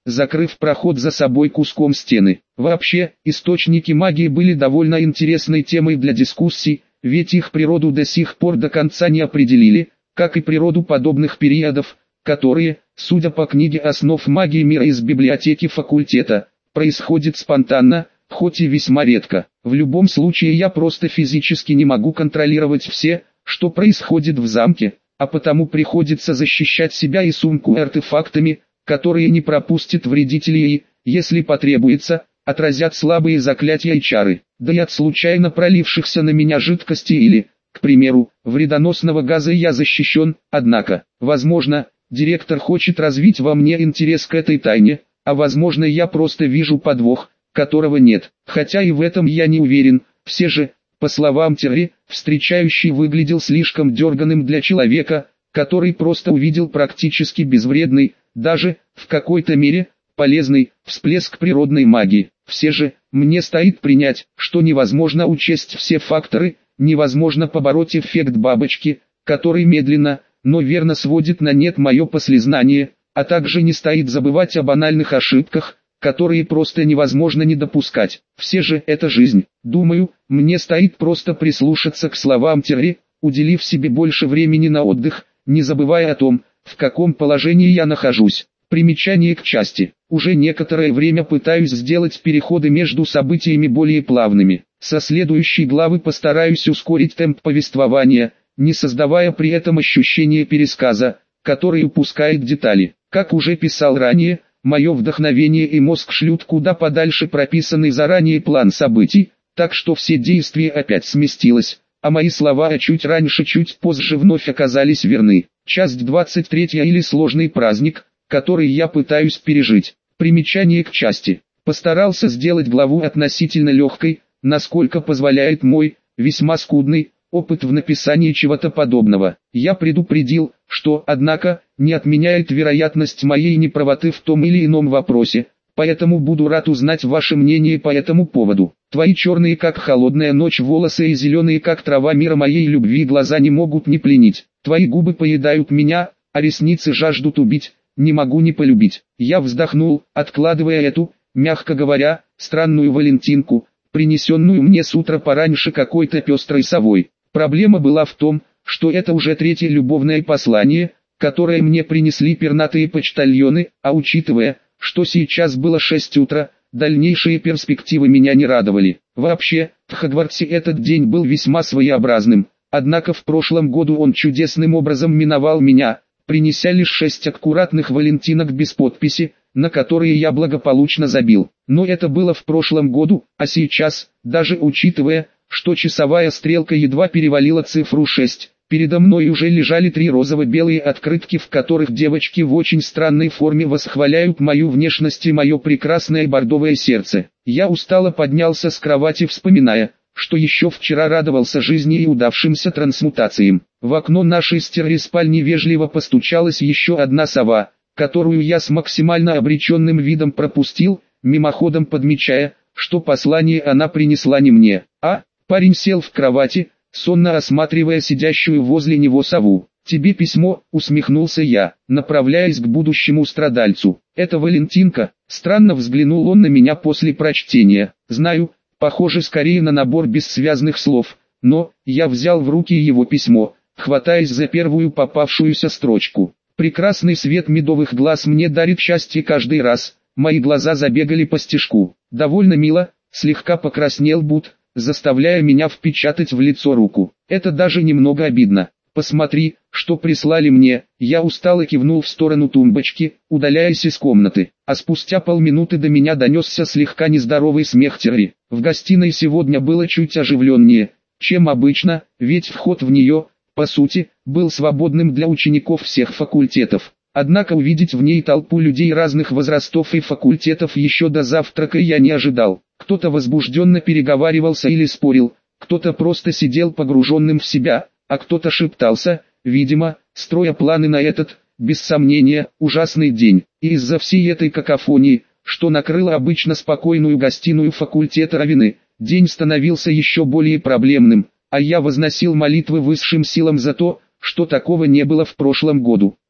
закрыв проход за собой куском стены. Вообще, источники магии были довольно интересной темой для дискуссий, ведь их природу до сих пор до конца не определили, как и природу подобных периодов, которые, судя по книге «Основ магии мира» из библиотеки факультета, происходят спонтанно, хоть и весьма редко. В любом случае я просто физически не могу контролировать все, что происходит в замке, а потому приходится защищать себя и сумку артефактами, которые не пропустят вредителей и, если потребуется, отразят слабые заклятия и чары, да и от случайно пролившихся на меня жидкости или, к примеру, вредоносного газа я защищен. Однако, возможно, директор хочет развить во мне интерес к этой тайне, а возможно я просто вижу подвох, которого нет, хотя и в этом я не уверен. Все же, по словам Терри, встречающий выглядел слишком дерганым для человека, который просто увидел практически безвредный, даже, в какой-то мере, полезный, всплеск природной магии. Все же, мне стоит принять, что невозможно учесть все факторы, невозможно побороть эффект бабочки, который медленно, но верно сводит на нет мое послезнание, а также не стоит забывать о банальных ошибках, которые просто невозможно не допускать. Все же это жизнь. Думаю, мне стоит просто прислушаться к словам Терри, уделив себе больше времени на отдых, не забывая о том, в каком положении я нахожусь. Примечание к части. Уже некоторое время пытаюсь сделать переходы между событиями более плавными. Со следующей главы постараюсь ускорить темп повествования, не создавая при этом ощущение пересказа, который упускает детали. Как уже писал ранее, мое вдохновение и мозг шлют куда подальше прописанный заранее план событий, так что все действия опять сместилось, а мои слова чуть раньше чуть позже вновь оказались верны. Часть 23 или сложный праздник, который я пытаюсь пережить. Примечание к части. Постарался сделать главу относительно легкой, насколько позволяет мой, весьма скудный, опыт в написании чего-то подобного. Я предупредил, что, однако, не отменяет вероятность моей неправоты в том или ином вопросе, поэтому буду рад узнать ваше мнение по этому поводу. Твои черные как холодная ночь волосы и зеленые как трава мира моей любви глаза не могут не пленить. Твои губы поедают меня, а ресницы жаждут убить, не могу не полюбить. Я вздохнул, откладывая эту, мягко говоря, странную валентинку, принесенную мне с утра пораньше какой-то пестрой совой. Проблема была в том, что это уже третье любовное послание, которое мне принесли пернатые почтальоны, а учитывая, что сейчас было 6 утра, дальнейшие перспективы меня не радовали. Вообще, в Хогвартсе этот день был весьма своеобразным, однако в прошлом году он чудесным образом миновал меня, принеся лишь 6 аккуратных валентинок без подписи, на которые я благополучно забил. Но это было в прошлом году, а сейчас, даже учитывая, что часовая стрелка едва перевалила цифру 6, передо мной уже лежали 3 розово-белые открытки, в которых девочки в очень странной форме восхваляют мою внешность и мое прекрасное бордовое сердце. Я устало поднялся с кровати, вспоминая, что еще вчера радовался жизни и удавшимся трансмутациям. В окно нашей с Терри спальни вежливо постучалась еще одна сова, которую я с максимально обреченным видом пропустил, мимоходом подмечая, что послание она принесла не мне, а... Парень сел в кровати, сонно осматривая сидящую возле него сову. «Тебе письмо», — усмехнулся я, направляясь к будущему страдальцу. «Это Валентинка?» Странно взглянул он на меня после прочтения. «Знаю, похоже скорее на набор бессвязных слов, но...» Я взял в руки его письмо, хватаясь за первую попавшуюся строчку. «Прекрасный свет медовых глаз мне дарит счастье каждый раз». Мои глаза забегали по стежку. «Довольно мило», слегка покраснел Бут, заставляя меня впечатать в лицо руку. «Это даже немного обидно. Посмотри, что прислали мне». Я устало кивнул в сторону тумбочки, удаляясь из комнаты. А спустя полминуты до меня донесся слегка нездоровый смех Терри. В гостиной сегодня было чуть оживленнее, чем обычно, ведь вход в нее, по сути, был свободным для учеников всех факультетов. Однако увидеть в ней толпу людей разных возрастов и факультетов еще до завтрака я не ожидал. Кто-то возбужденно переговаривался или спорил, кто-то просто сидел погруженным в себя, а кто-то шептался, видимо, строя планы на этот, без сомнения, ужасный день. И из-за всей этой какофонии, что накрыло обычно спокойную гостиную факультета Равины, день становился еще более проблемным, а я возносил молитвы высшим силам за то, что такого не было в прошлом году.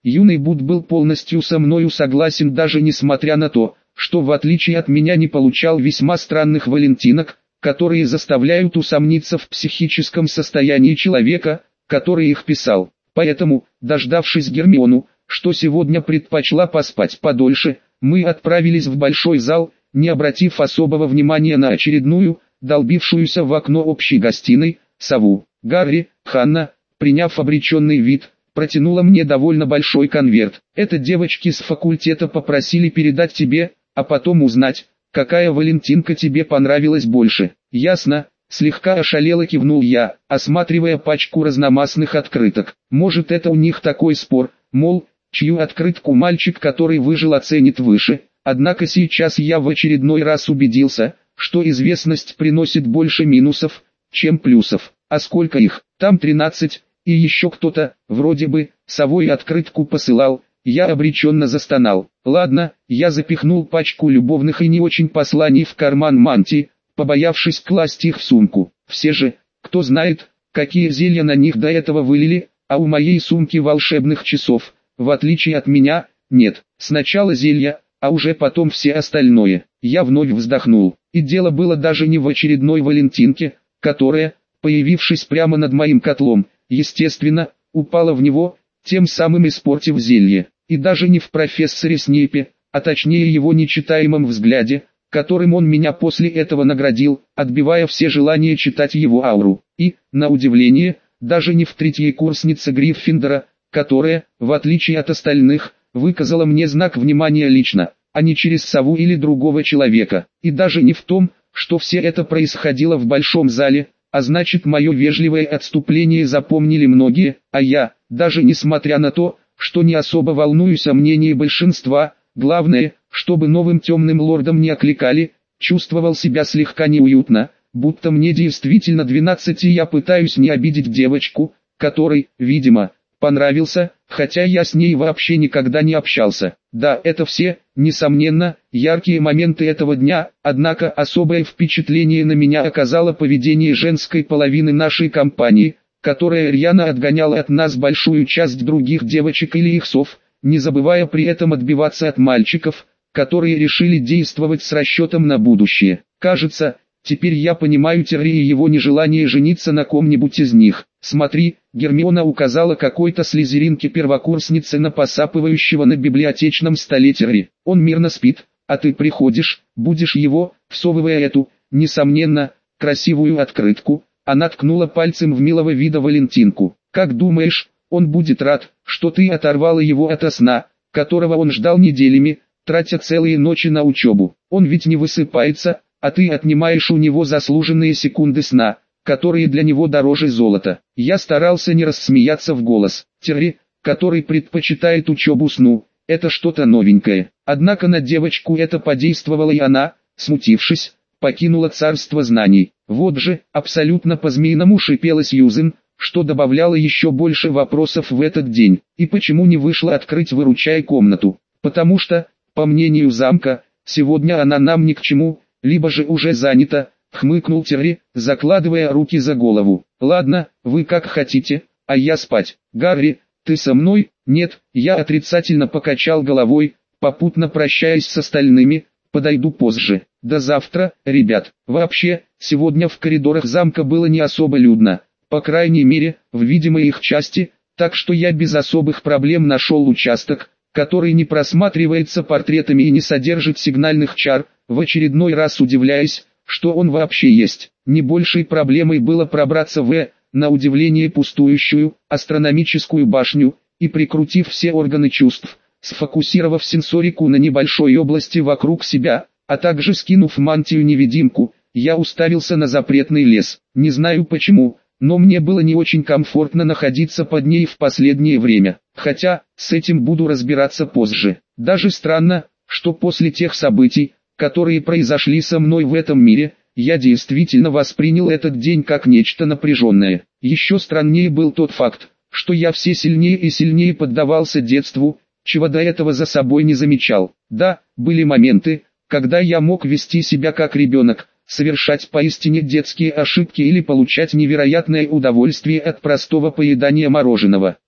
Юный Буд был полностью со мною согласен, даже несмотря на то, что в отличие от меня не получал весьма странных валентинок, которые заставляют усомниться в психическом состоянии человека, который их писал. Поэтому, дождавшись Гермиону, что сегодня предпочла поспать подольше, мы отправились в большой зал, не обратив особого внимания на очередную, долбившуюся в окно общей гостиной, сову. Гарри, Ханна, приняв обреченный вид, протянула мне довольно большой конверт. Это девочки с факультета попросили передать тебе, а потом узнать, какая валентинка тебе понравилась больше. Ясно, слегка ошалело кивнул я, осматривая пачку разномастных открыток. Может, это у них такой спор, мол, чью открытку мальчик, который выжил, оценит выше. Однако сейчас я в очередной раз убедился, что известность приносит больше минусов, чем плюсов. А сколько их? Там 13, и еще кто-то, вроде бы, совой открытку посылал. Я обреченно застонал. Ладно, я запихнул пачку любовных и не очень посланий в карман мантии, побоявшись класть их в сумку. Все же, кто знает, какие зелья на них до этого вылили, а у моей сумки волшебных часов, в отличие от меня, нет. Сначала зелья, а уже потом все остальное. Я вновь вздохнул. И дело было даже не в очередной валентинке, которая, появившись прямо над моим котлом, естественно, упала в него, тем самым испортив зелье. И даже не в профессоре Снейпе, а точнее его нечитаемом взгляде, которым он меня после этого наградил, отбивая все желания читать его ауру. И, на удивление, даже не в третьей курснице Гриффиндора, которая, в отличие от остальных, выказала мне знак внимания лично, а не через сову или другого человека. И даже не в том, что все это происходило в большом зале, а значит, мое вежливое отступление запомнили многие, а я, даже несмотря на то, что не особо волнуюсь о мнении большинства, главное, чтобы новым темным лордом не окликали, чувствовал себя слегка неуютно, будто мне действительно 12 и я пытаюсь не обидеть девочку, которой, видимо, понравился, хотя я с ней вообще никогда не общался. Да, это все, несомненно, яркие моменты этого дня, однако особое впечатление на меня оказало поведение женской половины нашей компании, которая рьяно отгоняла от нас большую часть других девочек или их сов, не забывая при этом отбиваться от мальчиков, которые решили действовать с расчетом на будущее. Кажется, теперь я понимаю Терри и его нежелание жениться на ком-нибудь из них. Смотри, Гермиона указала какой-то слизеринке-первокурснице на посапывающего на библиотечном столе Терри. Он мирно спит, а ты приходишь, будешь его, всовывая эту, несомненно, красивую открытку. Она ткнула пальцем в милого вида валентинку. Как думаешь, он будет рад, что ты оторвала его ото сна, которого он ждал неделями, тратя целые ночи на учебу. Он ведь не высыпается, а ты отнимаешь у него заслуженные секунды сна, которые для него дороже золота. Я старался не рассмеяться в голос. Терри, который предпочитает учебу сну, это что-то новенькое. Однако на девочку это подействовало, и она, смутившись, покинула царство знаний. Вот же, абсолютно по-змеиному шипела Сьюзен, что добавляло еще больше вопросов в этот день. И почему не вышла открыть «Выручай комнату»? Потому что, по мнению замка, сегодня она нам ни к чему, либо же уже занята, хмыкнул Терри, закладывая руки за голову. Ладно, вы как хотите, а я спать. Гарри, ты со мной? Нет, я отрицательно покачал головой, попутно прощаясь с остальными, подойду позже. До завтра, ребят. Вообще, сегодня в коридорах замка было не особо людно, по крайней мере, в видимой их части, так что я без особых проблем нашел участок, который не просматривается портретами и не содержит сигнальных чар, в очередной раз удивляясь, что он вообще есть. Не большей проблемой было пробраться в, на удивление, пустующую, астрономическую башню, и прикрутив все органы чувств, сфокусировав сенсорику на небольшой области вокруг себя, а также скинув мантию-невидимку, я уставился на запретный лес. Не знаю почему, но мне было не очень комфортно находиться под ней в последнее время. Хотя, с этим буду разбираться позже. Даже странно, что после тех событий, которые произошли со мной в этом мире, я действительно воспринял этот день как нечто напряженное. Еще страннее был тот факт, что я все сильнее и сильнее поддавался детству, чего до этого за собой не замечал. Да, были моменты, когда я мог вести себя как ребенок, совершать поистине детские ошибки или получать невероятное удовольствие от простого поедания мороженого.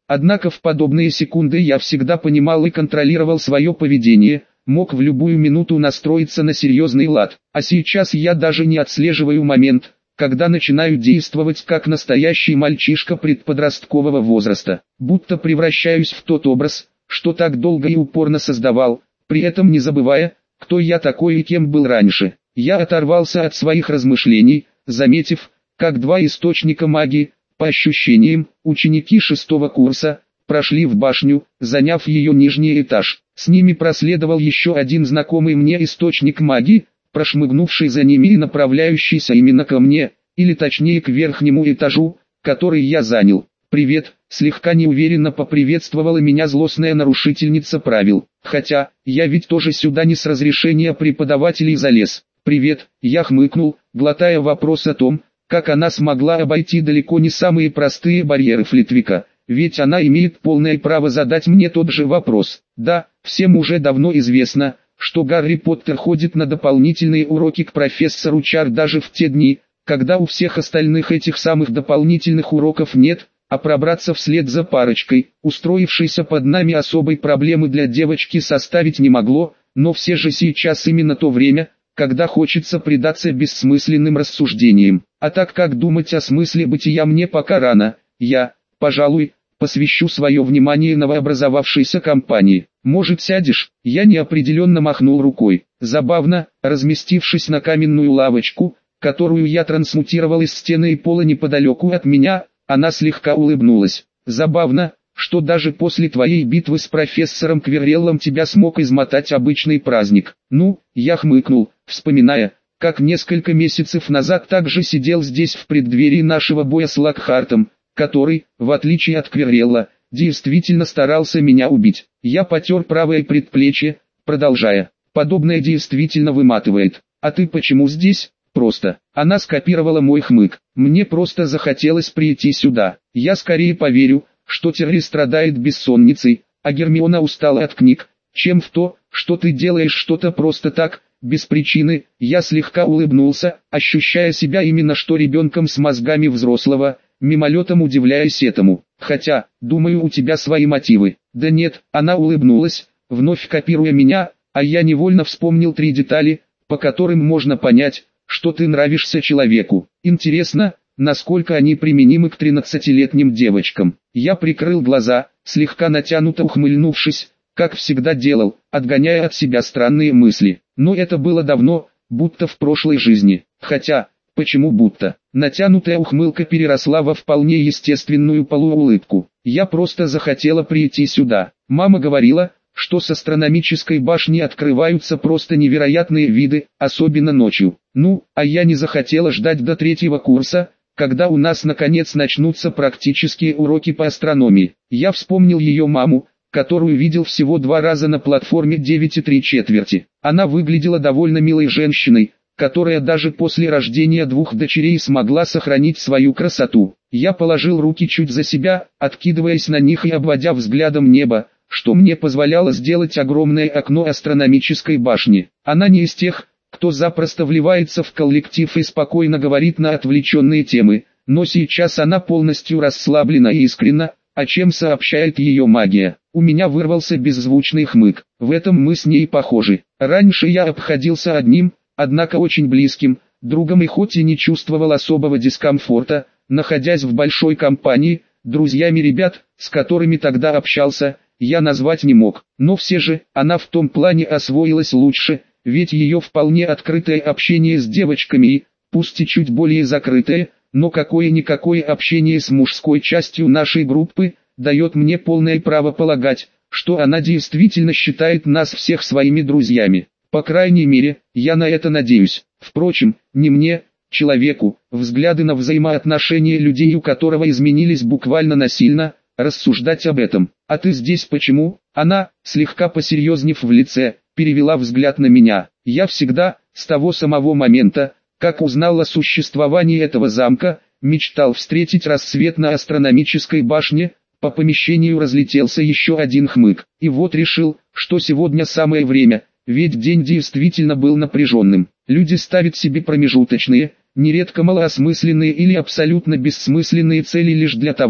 Однако в подобные секунды я всегда понимал и контролировал свое поведение, мог в любую минуту настроиться на серьезный лад. А сейчас я даже не отслеживаю момент, когда начинаю действовать как настоящий мальчишка предподросткового возраста, будто превращаюсь в тот образ, что так долго и упорно создавал, при этом не забывая, кто я такой и кем был раньше. Я оторвался от своих размышлений, заметив, как два источника магии, по ощущениям, ученики 6-го курса, прошли в башню, заняв ее нижний этаж. С ними проследовал еще один знакомый мне источник магии, прошмыгнувший за ними и направляющийся именно ко мне, или точнее к верхнему этажу, который я занял. «Привет», слегка неуверенно поприветствовала меня злостная нарушительница правил. Хотя, я ведь тоже сюда не с разрешения преподавателей залез. «Привет», я хмыкнул, глотая вопрос о том, как она смогла обойти далеко не самые простые барьеры Флитвика, ведь она имеет полное право задать мне тот же вопрос. Да, всем уже давно известно, что Гарри Поттер ходит на дополнительные уроки к профессору Чар даже в те дни, когда у всех остальных этих самых дополнительных уроков нет, а пробраться вслед за парочкой, устроившейся под нами особой проблемы для девочки составить не могло, но все же сейчас именно то время, когда хочется предаться бессмысленным рассуждениям. А так как думать о смысле бытия мне пока рано, я, пожалуй, посвящу свое внимание новообразовавшейся компании. «Может, сядешь?» Я неопределенно махнул рукой. Забавно, разместившись на каменную лавочку, которую я трансмутировал из стены и пола неподалеку от меня, она слегка улыбнулась. «Забавно, что даже после твоей битвы с профессором Квирреллом тебя смог измотать обычный праздник». «Ну», я хмыкнул, вспоминая, как несколько месяцев назад также сидел здесь в преддверии нашего боя с Локхартом, который, в отличие от Квиррелла, действительно старался меня убить. Я потер правое предплечье, продолжая. «Подобное действительно выматывает. А ты почему здесь?» «Просто». Она скопировала мой хмык. «Мне просто захотелось прийти сюда. Я скорее поверю, что Терри страдает бессонницей, а Гермиона устала от книг, чем в то, что ты делаешь что-то просто так, без причины». Я слегка улыбнулся, ощущая себя именно что ребенком с мозгами взрослого, мимолетом удивляясь этому. «Хотя, думаю, у тебя свои мотивы». «Да нет», она улыбнулась, вновь копируя меня, а я невольно вспомнил 3 детали, по которым можно понять, что ты нравишься человеку. Интересно, насколько они применимы к 13-летним девочкам. Я прикрыл глаза, слегка натянуто ухмыльнувшись, как всегда делал, отгоняя от себя странные мысли. Но это было давно, будто в прошлой жизни. Хотя, почему будто? Натянутая ухмылка переросла во вполне естественную полуулыбку. Я просто захотела прийти сюда. Мама говорила, что с астрономической башни открываются просто невероятные виды, особенно ночью. Ну, а я не захотела ждать до 3-го курса, когда у нас наконец начнутся практические уроки по астрономии. Я вспомнил ее маму, которую видел всего 2 раза на платформе 9 3/4. Она выглядела довольно милой женщиной, которая даже после рождения 2 дочерей смогла сохранить свою красоту. Я положил руки чуть за себя, откидываясь на них и обводя взглядом небо, что мне позволяло сделать огромное окно астрономической башни. Она не из тех, кто запросто вливается в коллектив и спокойно говорит на отвлеченные темы, но сейчас она полностью расслаблена и искренна, о чем сообщает ее магия. У меня вырвался беззвучный хмык. В этом мы с ней похожи. Раньше я обходился одним, однако очень близким, другом и хоть и не чувствовал особого дискомфорта, находясь в большой компании, друзьями ребят, с которыми тогда общался, я назвать не мог. Но все же, она в том плане освоилась лучше, ведь ее вполне открытое общение с девочками и, пусть и чуть более закрытое, но какое-никакое общение с мужской частью нашей группы, дает мне полное право полагать, что она действительно считает нас всех своими друзьями. По крайней мере, я на это надеюсь. Впрочем, не мне, человеку, взгляды на взаимоотношения людей, у которого изменились буквально насильно, рассуждать об этом. «А ты здесь почему?» Она, слегка посерьезнев в лице, перевела взгляд на меня. Я всегда, с того самого момента, как узнал о существовании этого замка, мечтал встретить рассвет на астрономической башне. По помещению разлетелся еще один хмык. И вот решил, что сегодня самое время, ведь день действительно был напряженным. Люди ставят себе промежуточные, нередко малоосмысленные или абсолютно бессмысленные цели лишь для того,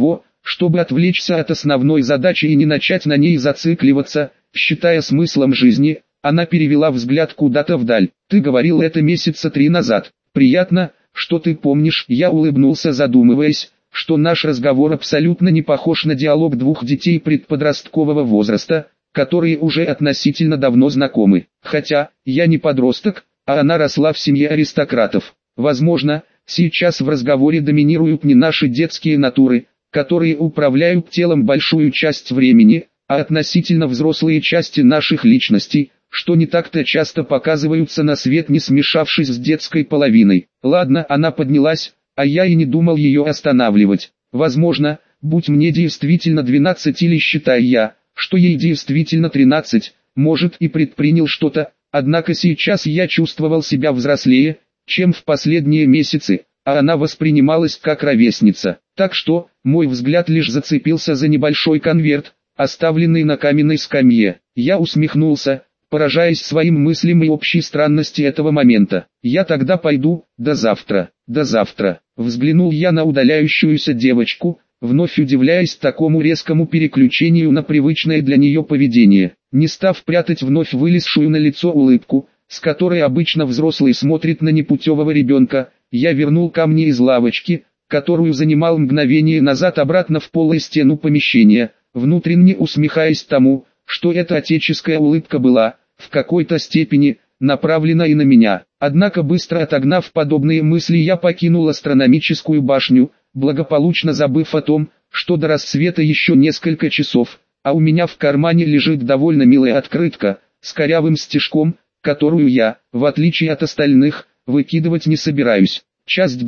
чтобы отвлечься от основной задачи и не начать на ней зацикливаться, считая смыслом жизни. Она перевела взгляд куда-то вдаль. «Ты говорил это месяца 3 назад. Приятно, что ты помнишь». Я улыбнулся, задумываясь, что наш разговор абсолютно не похож на диалог двух детей предподросткового возраста, которые уже относительно давно знакомы. Хотя, я не подросток, а она росла в семье аристократов. Возможно, сейчас в разговоре доминируют не наши детские натуры, которые управляют телом большую часть времени, а относительно взрослые части наших личностей, что не так-то часто показываются на свет, не смешавшись с детской половиной. Ладно, она поднялась, а я и не думал ее останавливать. Возможно, будь мне действительно 12 или считай я, что ей действительно 13, может и предпринял что-то, однако сейчас я чувствовал себя взрослее, чем в последние месяцы, а она воспринималась как ровесница. Так что, мой взгляд лишь зацепился за небольшой конверт, оставленный на каменной скамье. Я усмехнулся, поражаясь своим мыслям и общей странности этого момента. «Я тогда пойду, до завтра, до завтра». Взглянул я на удаляющуюся девочку, вновь удивляясь такому резкому переключению на привычное для нее поведение. Не став прятать вновь вылезшую на лицо улыбку, с которой обычно взрослый смотрит на непутевого ребенка, я вернул камни из лавочки, которую занимал мгновение назад, обратно в пол и стену помещения, внутренне усмехаясь тому, что эта отеческая улыбка была, в какой-то степени, направлена и на меня. Однако быстро отогнав подобные мысли, я покинул астрономическую башню, благополучно забыв о том, что до рассвета еще несколько часов, а у меня в кармане лежит довольно милая открытка, с корявым стишком, которую я, в отличие от остальных, выкидывать не собираюсь. Часть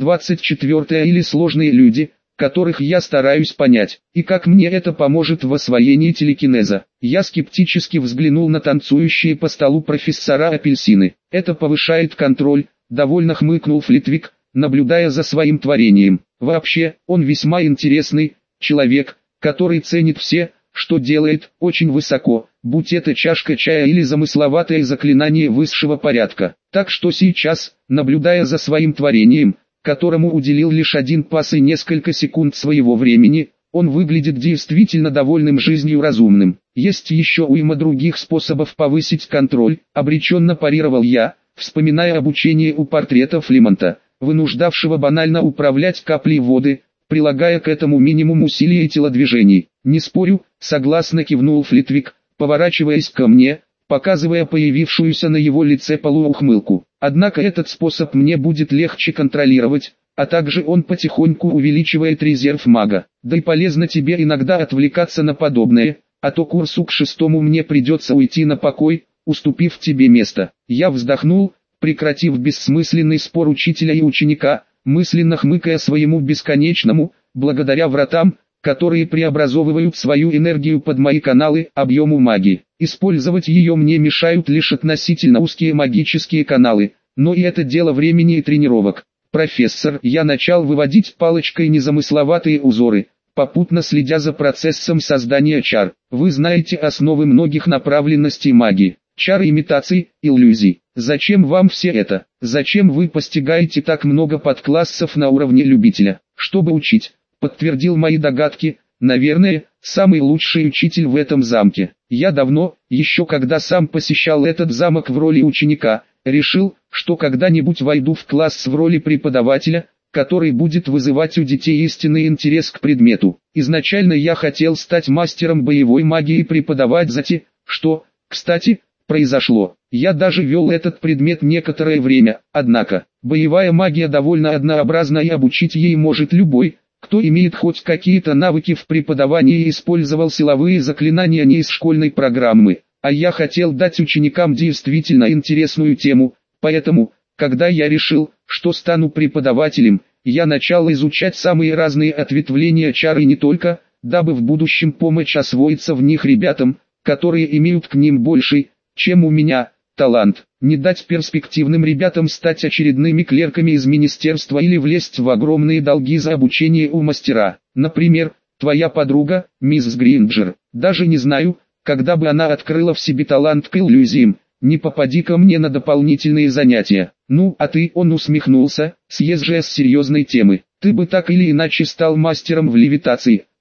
24 или сложные люди, которых я стараюсь понять, и как мне это поможет в освоении телекинеза. Я скептически взглянул на танцующие по столу профессора апельсины. Это повышает контроль, довольно хмыкнул Флитвик, наблюдая за своим творением. Вообще, он весьма интересный человек, который ценит все, что делает, очень высоко, будь это чашка чая или замысловатое заклинание высшего порядка. Так что сейчас, наблюдая за своим творением, которому уделил лишь один пас и несколько секунд своего времени, он выглядит действительно довольным жизнью, разумным. Есть еще уйма других способов повысить контроль, обреченно парировал я, вспоминая обучение у портрета Флимонта, вынуждавшего банально управлять каплей воды, прилагая к этому минимум усилий и телодвижений. «Не спорю», согласно кивнул Флитвик, поворачиваясь ко мне, показывая появившуюся на его лице полуухмылку. «Однако этот способ мне будет легче контролировать, а также он потихоньку увеличивает резерв мага. Да и полезно тебе иногда отвлекаться на подобное, а то курсу к 6 мне придется уйти на покой, уступив тебе место». Я вздохнул, прекратив бессмысленный спор учителя и ученика, мысленно хмыкая своему бесконечному, благодаря вратам, которые преобразовывают свою энергию под мои каналы, объему магии. Использовать ее мне мешают лишь относительно узкие магические каналы, но и это дело времени и тренировок. «Профессор», я начал выводить палочкой незамысловатые узоры, попутно следя за процессом создания чар. «Вы знаете основы многих направленностей магии, чар имитаций, иллюзий. Зачем вам все это? Зачем вы постигаете так много подклассов на уровне любителя? Чтобы учить», подтвердил мои догадки, наверное, самый лучший учитель в этом замке. Я давно, еще когда сам посещал этот замок в роли ученика, решил, что когда-нибудь войду в класс в роли преподавателя, который будет вызывать у детей истинный интерес к предмету. Изначально я хотел стать мастером боевой магии и преподавать зати, что, кстати, произошло. Я даже вел этот предмет некоторое время, однако, боевая магия довольно однообразна и обучить ей может любой, кто имеет хоть какие-то навыки в преподавании и использовал силовые заклинания не из школьной программы, а я хотел дать ученикам действительно интересную тему, поэтому, когда я решил, что стану преподавателем, я начал изучать самые разные ответвления чар и не только, дабы в будущем помочь освоиться в них ребятам, которые имеют к ним больший, чем у меня, талант. Не дать перспективным ребятам стать очередными клерками из министерства или влезть в огромные долги за обучение у мастера. Например, твоя подруга, мисс Гринджер. Даже не знаю, когда бы она открыла в себе талант к иллюзиям. Не попади ко мне на дополнительные занятия. Ну, а ты, он усмехнулся, съезжая с серьезной темы. Ты бы так или иначе стал мастером в левитации,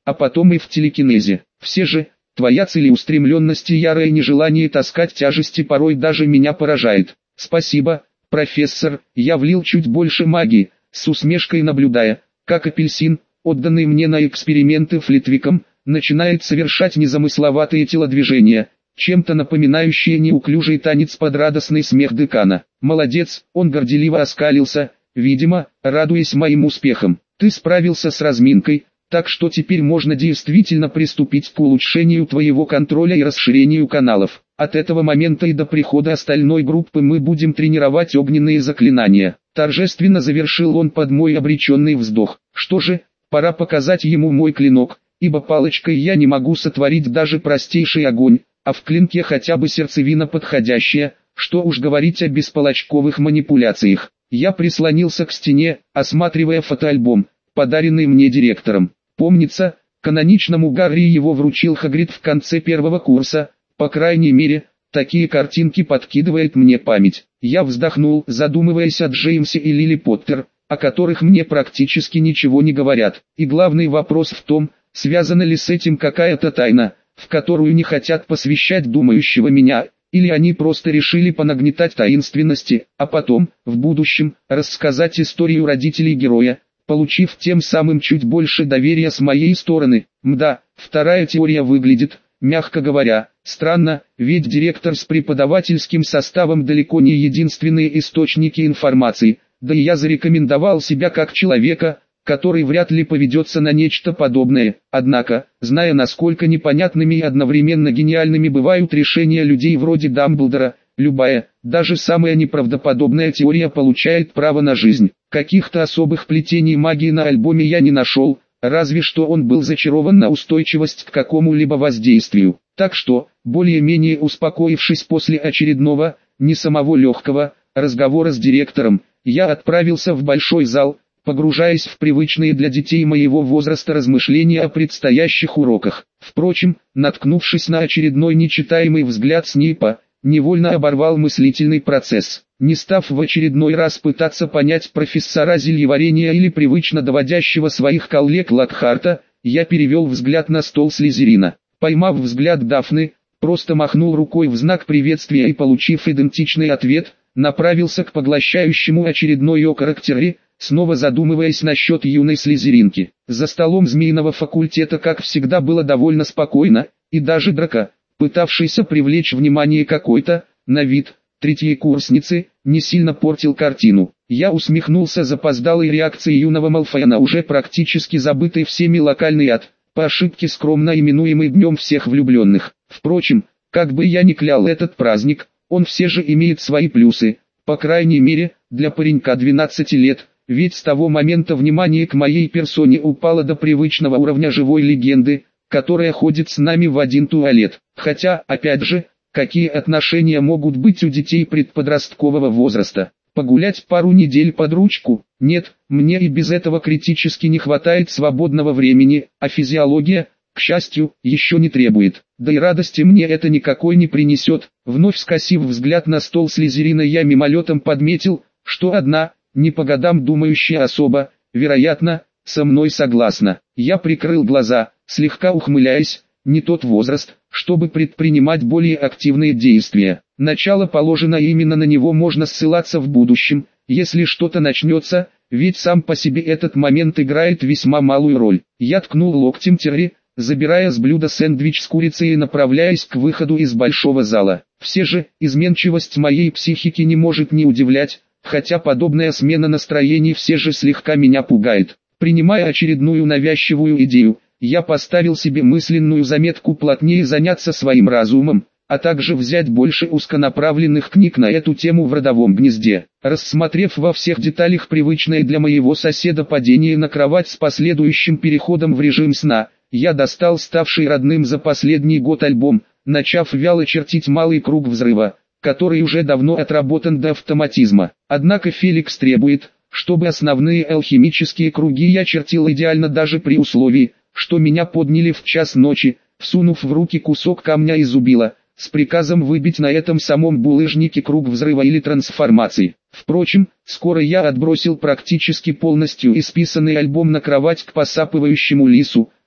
а потом и в телекинезе. Все же, твоя целеустремленность и ярое нежелание таскать тяжести порой даже меня поражает. Спасибо, профессор, я влил чуть больше магии, с усмешкой наблюдая, как апельсин, отданный мне на эксперименты Флитвиком, начинает совершать незамысловатые телодвижения, чем-то напоминающие неуклюжий танец под радостный смех декана. Молодец, он горделиво оскалился, видимо, радуясь моим успехам. Ты справился с разминкой, так что теперь можно действительно приступить к улучшению твоего контроля и расширению каналов. От этого момента и до прихода остальной группы мы будем тренировать огненные заклинания. Торжественно завершил он под мой обреченный вздох. Что же, пора показать ему мой клинок, ибо палочкой я не могу сотворить даже простейший огонь, а в клинке хотя бы сердцевина подходящая, что уж говорить о бесполочковых манипуляциях. Я прислонился к стене, осматривая фотоальбом, подаренный мне директором. Помнится, каноничному Гарри его вручил Хагрид в конце первого курса, по крайней мере, такие картинки подкидывает мне память. Я вздохнул, задумываясь о Джеймсе и Лили Поттер, о которых мне практически ничего не говорят. И главный вопрос в том, связана ли с этим какая-то тайна, в которую не хотят посвящать думающего меня, или они просто решили понагнетать таинственности, а потом, в будущем, рассказать историю родителей героя, получив тем самым чуть больше доверия с моей стороны. Мда, вторая теория выглядит, мягко говоря, странно, ведь директор с преподавательским составом далеко не единственные источники информации, да и я зарекомендовал себя как человека, который вряд ли поведется на нечто подобное. Однако, зная, насколько непонятными и одновременно гениальными бывают решения людей вроде Дамблдора, любая, даже самая неправдоподобная теория получает право на жизнь. Каких-то особых плетений магии на альбоме я не нашел, разве что он был зачарован на устойчивость к какому-либо воздействию. Так что, более-менее успокоившись после очередного, не самого легкого, разговора с директором, я отправился в большой зал, погружаясь в привычные для детей моего возраста размышления о предстоящих уроках. Впрочем, наткнувшись на очередной нечитаемый взгляд Снейпа, невольно оборвал мыслительный процесс. Не став в очередной раз пытаться понять профессора зельеварения или привычно доводящего своих коллег Локхарта, я перевел взгляд на стол Слизерина. Поймав взгляд Дафны, просто махнул рукой в знак приветствия и, получив идентичный ответ, направился к поглощающему очередной окорок Терри, снова задумываясь насчет юной слизеринки. За столом змеиного факультета, как всегда, было довольно спокойно, и даже Драко, пытавшийся привлечь внимание какой-то, на вид, третьей курсницы, не сильно портил картину. Я усмехнулся запоздалой реакцией юного Малфоя на уже практически забытый всеми локальный ад, по ошибке скромно именуемый Днем всех влюбленных. Впрочем, как бы я ни клял этот праздник, он все же имеет свои плюсы, по крайней мере, для паренька 12 лет, ведь с того момента внимание к моей персоне упало до привычного уровня живой легенды, которая ходит с нами в один туалет. Хотя, опять же, какие отношения могут быть у детей предподросткового возраста? Погулять пару недель под ручку? Нет, мне и без этого критически не хватает свободного времени, а физиология, к счастью, еще не требует. Да и радости мне это никакой не принесет. Вновь скосив взгляд на стол Слизерина, я мимолетом подметил, что одна, не по годам думающая особа, вероятно, со мной согласна. Я прикрыл глаза, слегка ухмыляясь, не тот возраст, чтобы предпринимать более активные действия. Начало положено, именно на него можно ссылаться в будущем, если что-то начнется, ведь сам по себе этот момент играет весьма малую роль. Я ткнул локтем Терри, забирая с блюда сэндвич с курицей и направляясь к выходу из большого зала. Все же, изменчивость моей психики не может не удивлять, хотя подобная смена настроений все же слегка меня пугает. Принимая очередную навязчивую идею, я поставил себе мысленную заметку плотнее заняться своим разумом, а также взять больше узконаправленных книг на эту тему в родовом гнезде. Рассмотрев во всех деталях привычное для моего соседа падение на кровать с последующим переходом в режим сна, я достал ставший родным за последний год альбом, начав вяло чертить малый круг взрыва, который уже давно отработан до автоматизма. Однако Феликс требует, чтобы основные алхимические круги я чертил идеально даже при условии, что меня подняли в час ночи, всунув в руки кусок камня из зубила, с приказом выбить на этом самом булыжнике круг взрыва или трансформации. Впрочем, скоро я отбросил практически полностью исписанный альбом на кровать к посапывающему лису,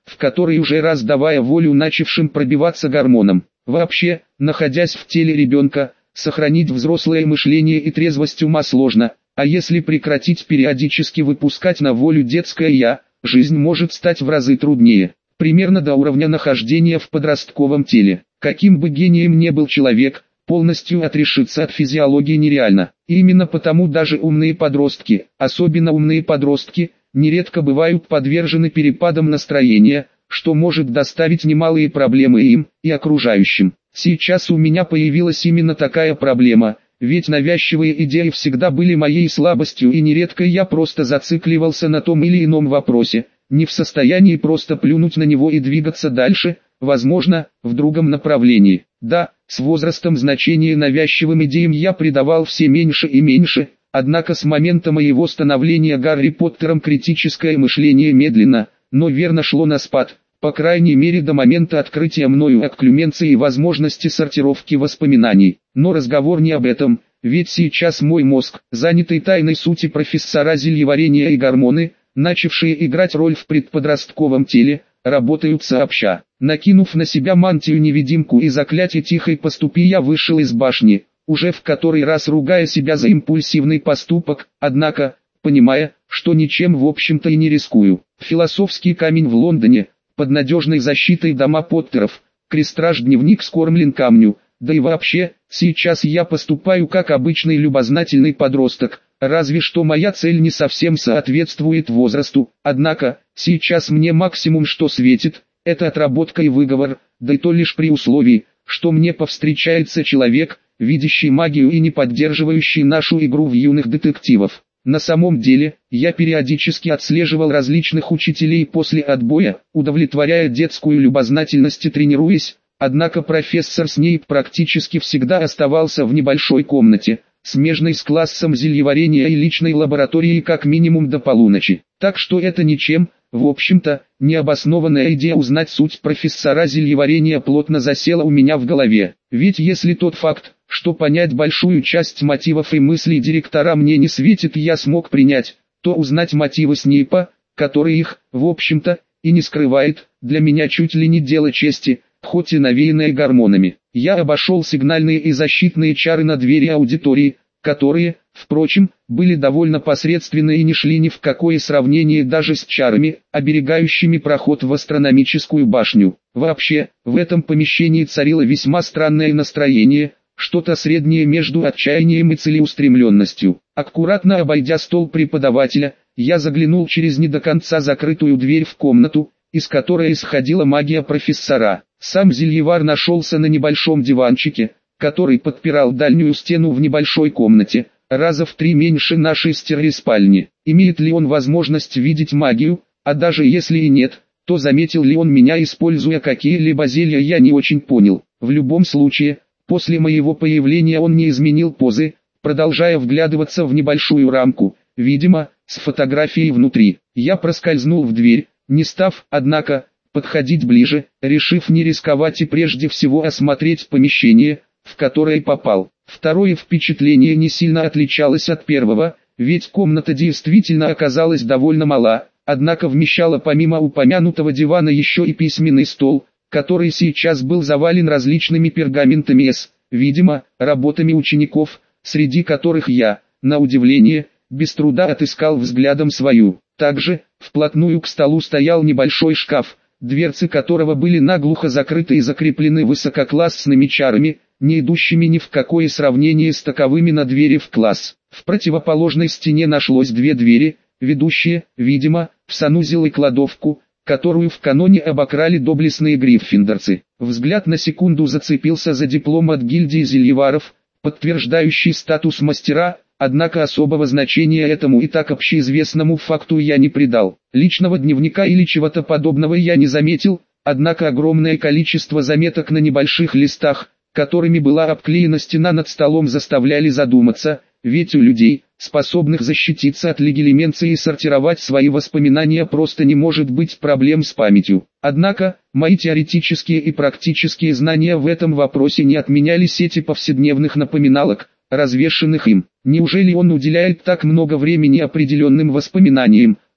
в которой уже раз давая волю начавшим пробиваться гормонам. Вообще, находясь в теле ребенка, сохранить взрослое мышление и трезвость ума сложно, а если прекратить периодически выпускать на волю детское «я», жизнь может стать в разы труднее, примерно до уровня нахождения в подростковом теле. Каким бы гением ни был человек, полностью отрешиться от физиологии нереально. И именно потому даже умные подростки, особенно умные подростки, нередко бывают подвержены перепадам настроения, что может доставить немалые проблемы им и окружающим. Сейчас у меня появилась именно такая проблема, ведь навязчивые идеи всегда были моей слабостью и нередко я просто зацикливался на том или ином вопросе, не в состоянии просто плюнуть на него и двигаться дальше, возможно, в другом направлении. Да, с возрастом значение навязчивым идеям я придавал все меньше и меньше, однако с момента моего становления Гарри Поттером критическое мышление медленно, но верно шло на спад, по крайней мере до момента открытия мною окклюменции и возможности сортировки воспоминаний. Но разговор не об этом, ведь сейчас мой мозг, занятый тайной сути профессора зельеварения и гормоны, начавшие играть роль в предподростковом теле, работают сообща. Накинув на себя мантию-невидимку и заклятие тихой поступи, я вышел из башни, уже в который раз ругая себя за импульсивный поступок, однако, понимая, что ничем в общем-то и не рискую. Философский камень в Лондоне, под надежной защитой дома Поттеров, крестраж-дневник скормлен камню, да и вообще, сейчас я поступаю как обычный любознательный подросток, разве что моя цель не совсем соответствует возрасту, однако, сейчас мне максимум что светит, это отработка и выговор, да и то лишь при условии, что мне повстречается человек, видящий магию и не поддерживающий нашу игру в юных детективов. На самом деле, я периодически отслеживал различных учителей после отбоя, удовлетворяя детскую любознательность и тренируясь, однако профессор Снейп практически всегда оставался в небольшой комнате, смежной с классом зельеварения и личной лабораторией как минимум до полуночи. Так что это ничем, в общем-то, необоснованная идея узнать суть профессора зельеварения плотно засела у меня в голове. Ведь если тот факт, что понять большую часть мотивов и мыслей директора мне не светит и я смог принять, то узнать мотивы Снейпа, который их, в общем-то, и не скрывает, для меня чуть ли не дело чести, хоть и навеянное гормонами. Я обошел сигнальные и защитные чары на двери аудитории, которые, впрочем, были довольно посредственны и не шли ни в какое сравнение даже с чарами, оберегающими проход в астрономическую башню. Вообще, в этом помещении царило весьма странное настроение, что-то среднее между отчаянием и целеустремленностью. Аккуратно обойдя стол преподавателя, я заглянул через не до конца закрытую дверь в комнату, из которой исходила магия профессора. Сам зельевар нашелся на небольшом диванчике, который подпирал дальнюю стену в небольшой комнате, раза в 3 меньше нашей спальни. Имеет ли он возможность видеть магию, а даже если и нет, то заметил ли он меня, используя какие-либо зелья, я не очень понял. В любом случае, после моего появления он не изменил позы, продолжая вглядываться в небольшую рамку, видимо, с фотографией внутри. Я проскользнул в дверь, не став, однако, подходить ближе, решив не рисковать и прежде всего осмотреть помещение, в которое попал. Второе впечатление не сильно отличалось от первого, ведь комната действительно оказалась довольно мала, однако вмещала помимо упомянутого дивана еще и письменный стол, который сейчас был завален различными пергаментами видимо, работами учеников, среди которых я, на удивление, без труда отыскал взглядом свою. Также, вплотную к столу стоял небольшой шкаф, дверцы которого были наглухо закрыты и закреплены высококлассными чарами, не идущими ни в какое сравнение с таковыми на двери в класс. В противоположной стене нашлось 2 двери, ведущие, видимо, в санузел и кладовку, которую в каноне обокрали доблестные гриффиндорцы. Взгляд на секунду зацепился за диплом от гильдии зельеваров, подтверждающий статус мастера, однако особого значения этому и так общеизвестному факту я не придал. Личного дневника или чего-то подобного я не заметил, однако огромное количество заметок на небольших листах, которыми была обклеена стена над столом, заставляли задуматься, ведь у людей, способных защититься от легилименции и сортировать свои воспоминания, просто не может быть проблем с памятью. Однако, мои теоретические и практические знания в этом вопросе не отменяли сети повседневных напоминалок, развешанных им. Неужели он уделяет так много времени определенным воспоминаниям,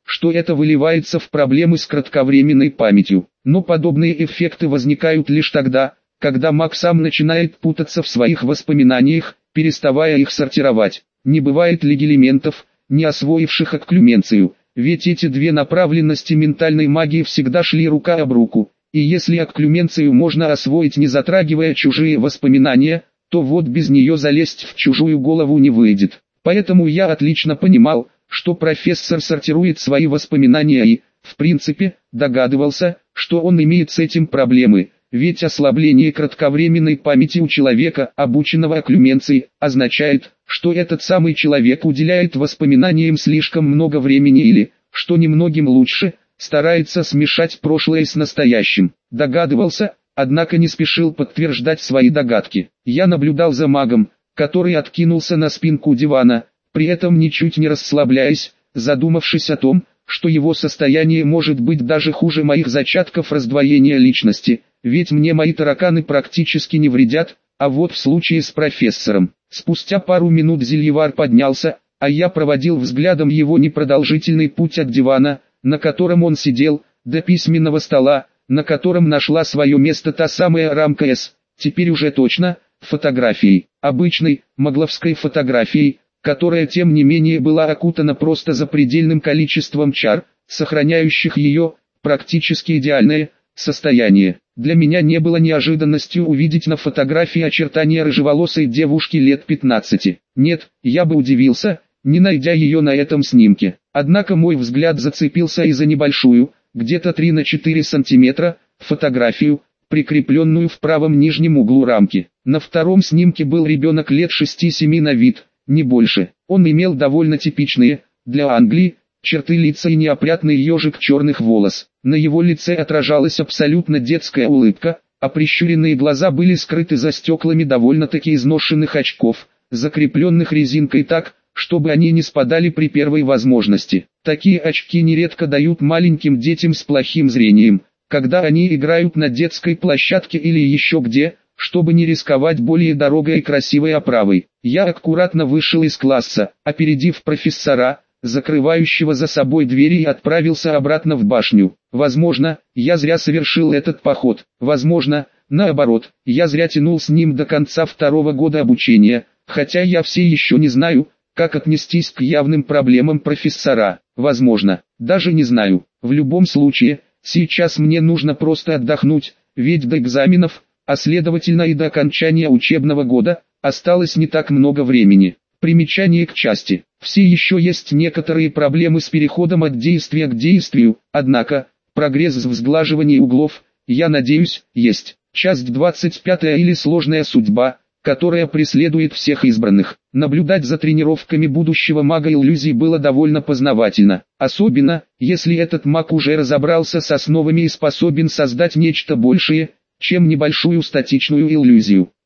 что это выливается в проблемы с кратковременной памятью. Но подобные эффекты возникают лишь тогда, когда маг сам начинает путаться в своих воспоминаниях, переставая их сортировать. Не бывает легилиментов, не освоивших окклюменцию, ведь эти две направленности ментальной магии всегда шли рука об руку, и если окклюменцию можно освоить не затрагивая чужие воспоминания, то вот без нее залезть в чужую голову не выйдет. Поэтому я отлично понимал, что профессор сортирует свои воспоминания и, в принципе, догадывался, что он имеет с этим проблемы, ведь ослабление кратковременной памяти у человека, обученного окклюменции, означает, что этот самый человек уделяет воспоминаниям слишком много времени или, что немногим лучше, старается смешать прошлое с настоящим. Догадывался, однако не спешил подтверждать свои догадки. Я наблюдал за магом, который откинулся на спинку дивана, при этом ничуть не расслабляясь, задумавшись о том, что его состояние может быть даже хуже моих зачатков раздвоения личности, ведь мне мои тараканы практически не вредят, а вот в случае с профессором. Спустя пару минут зельевар поднялся, а я проводил взглядом его непродолжительный путь от дивана, на котором он сидел, до письменного стола, на котором нашла свое место та самая рамка С, теперь уже точно, фотографией, обычной, магловской фотографией, которая тем не менее была окутана просто запредельным количеством чар, сохраняющих ее, практически идеальное, состояние. Для меня не было неожиданностью увидеть на фотографии очертания рыжеволосой девушки лет 15. Нет, я бы удивился, не найдя ее на этом снимке. Однако мой взгляд зацепился и за небольшую, где-то 3 на 4 сантиметра, фотографию, прикрепленную в правом нижнем углу рамки. На втором снимке был ребенок лет 6-7 на вид, не больше. Он имел довольно типичные, для Англии, черты лица и неопрятный ежик черных волос. На его лице отражалась абсолютно детская улыбка, а прищуренные глаза были скрыты за стеклами довольно-таки изношенных очков, закрепленных резинкой так, чтобы они не спадали при первой возможности. Такие очки нередко дают маленьким детям с плохим зрением, когда они играют на детской площадке или еще где, чтобы не рисковать более дорогой и красивой оправой. Я аккуратно вышел из класса, опередив профессора, закрывающего за собой двери, и отправился обратно в башню. Возможно, я зря совершил этот поход. Возможно, наоборот, я зря тянул с ним до конца 2-го года обучения, хотя я все еще не знаю, как отнестись к явным проблемам профессора. Возможно, даже не знаю. В любом случае, сейчас мне нужно просто отдохнуть, ведь до экзаменов, а следовательно и до окончания учебного года, осталось не так много времени. Примечание к части. Все еще есть некоторые проблемы с переходом от действия к действию, однако, прогресс в сглаживании углов, я надеюсь, есть. Часть 25 или сложная судьба, которая преследует всех избранных. Наблюдать за тренировками будущего мага иллюзий было довольно познавательно. Особенно, если этот маг уже разобрался с основами и способен создать нечто большее, чем небольшую статичную иллюзию.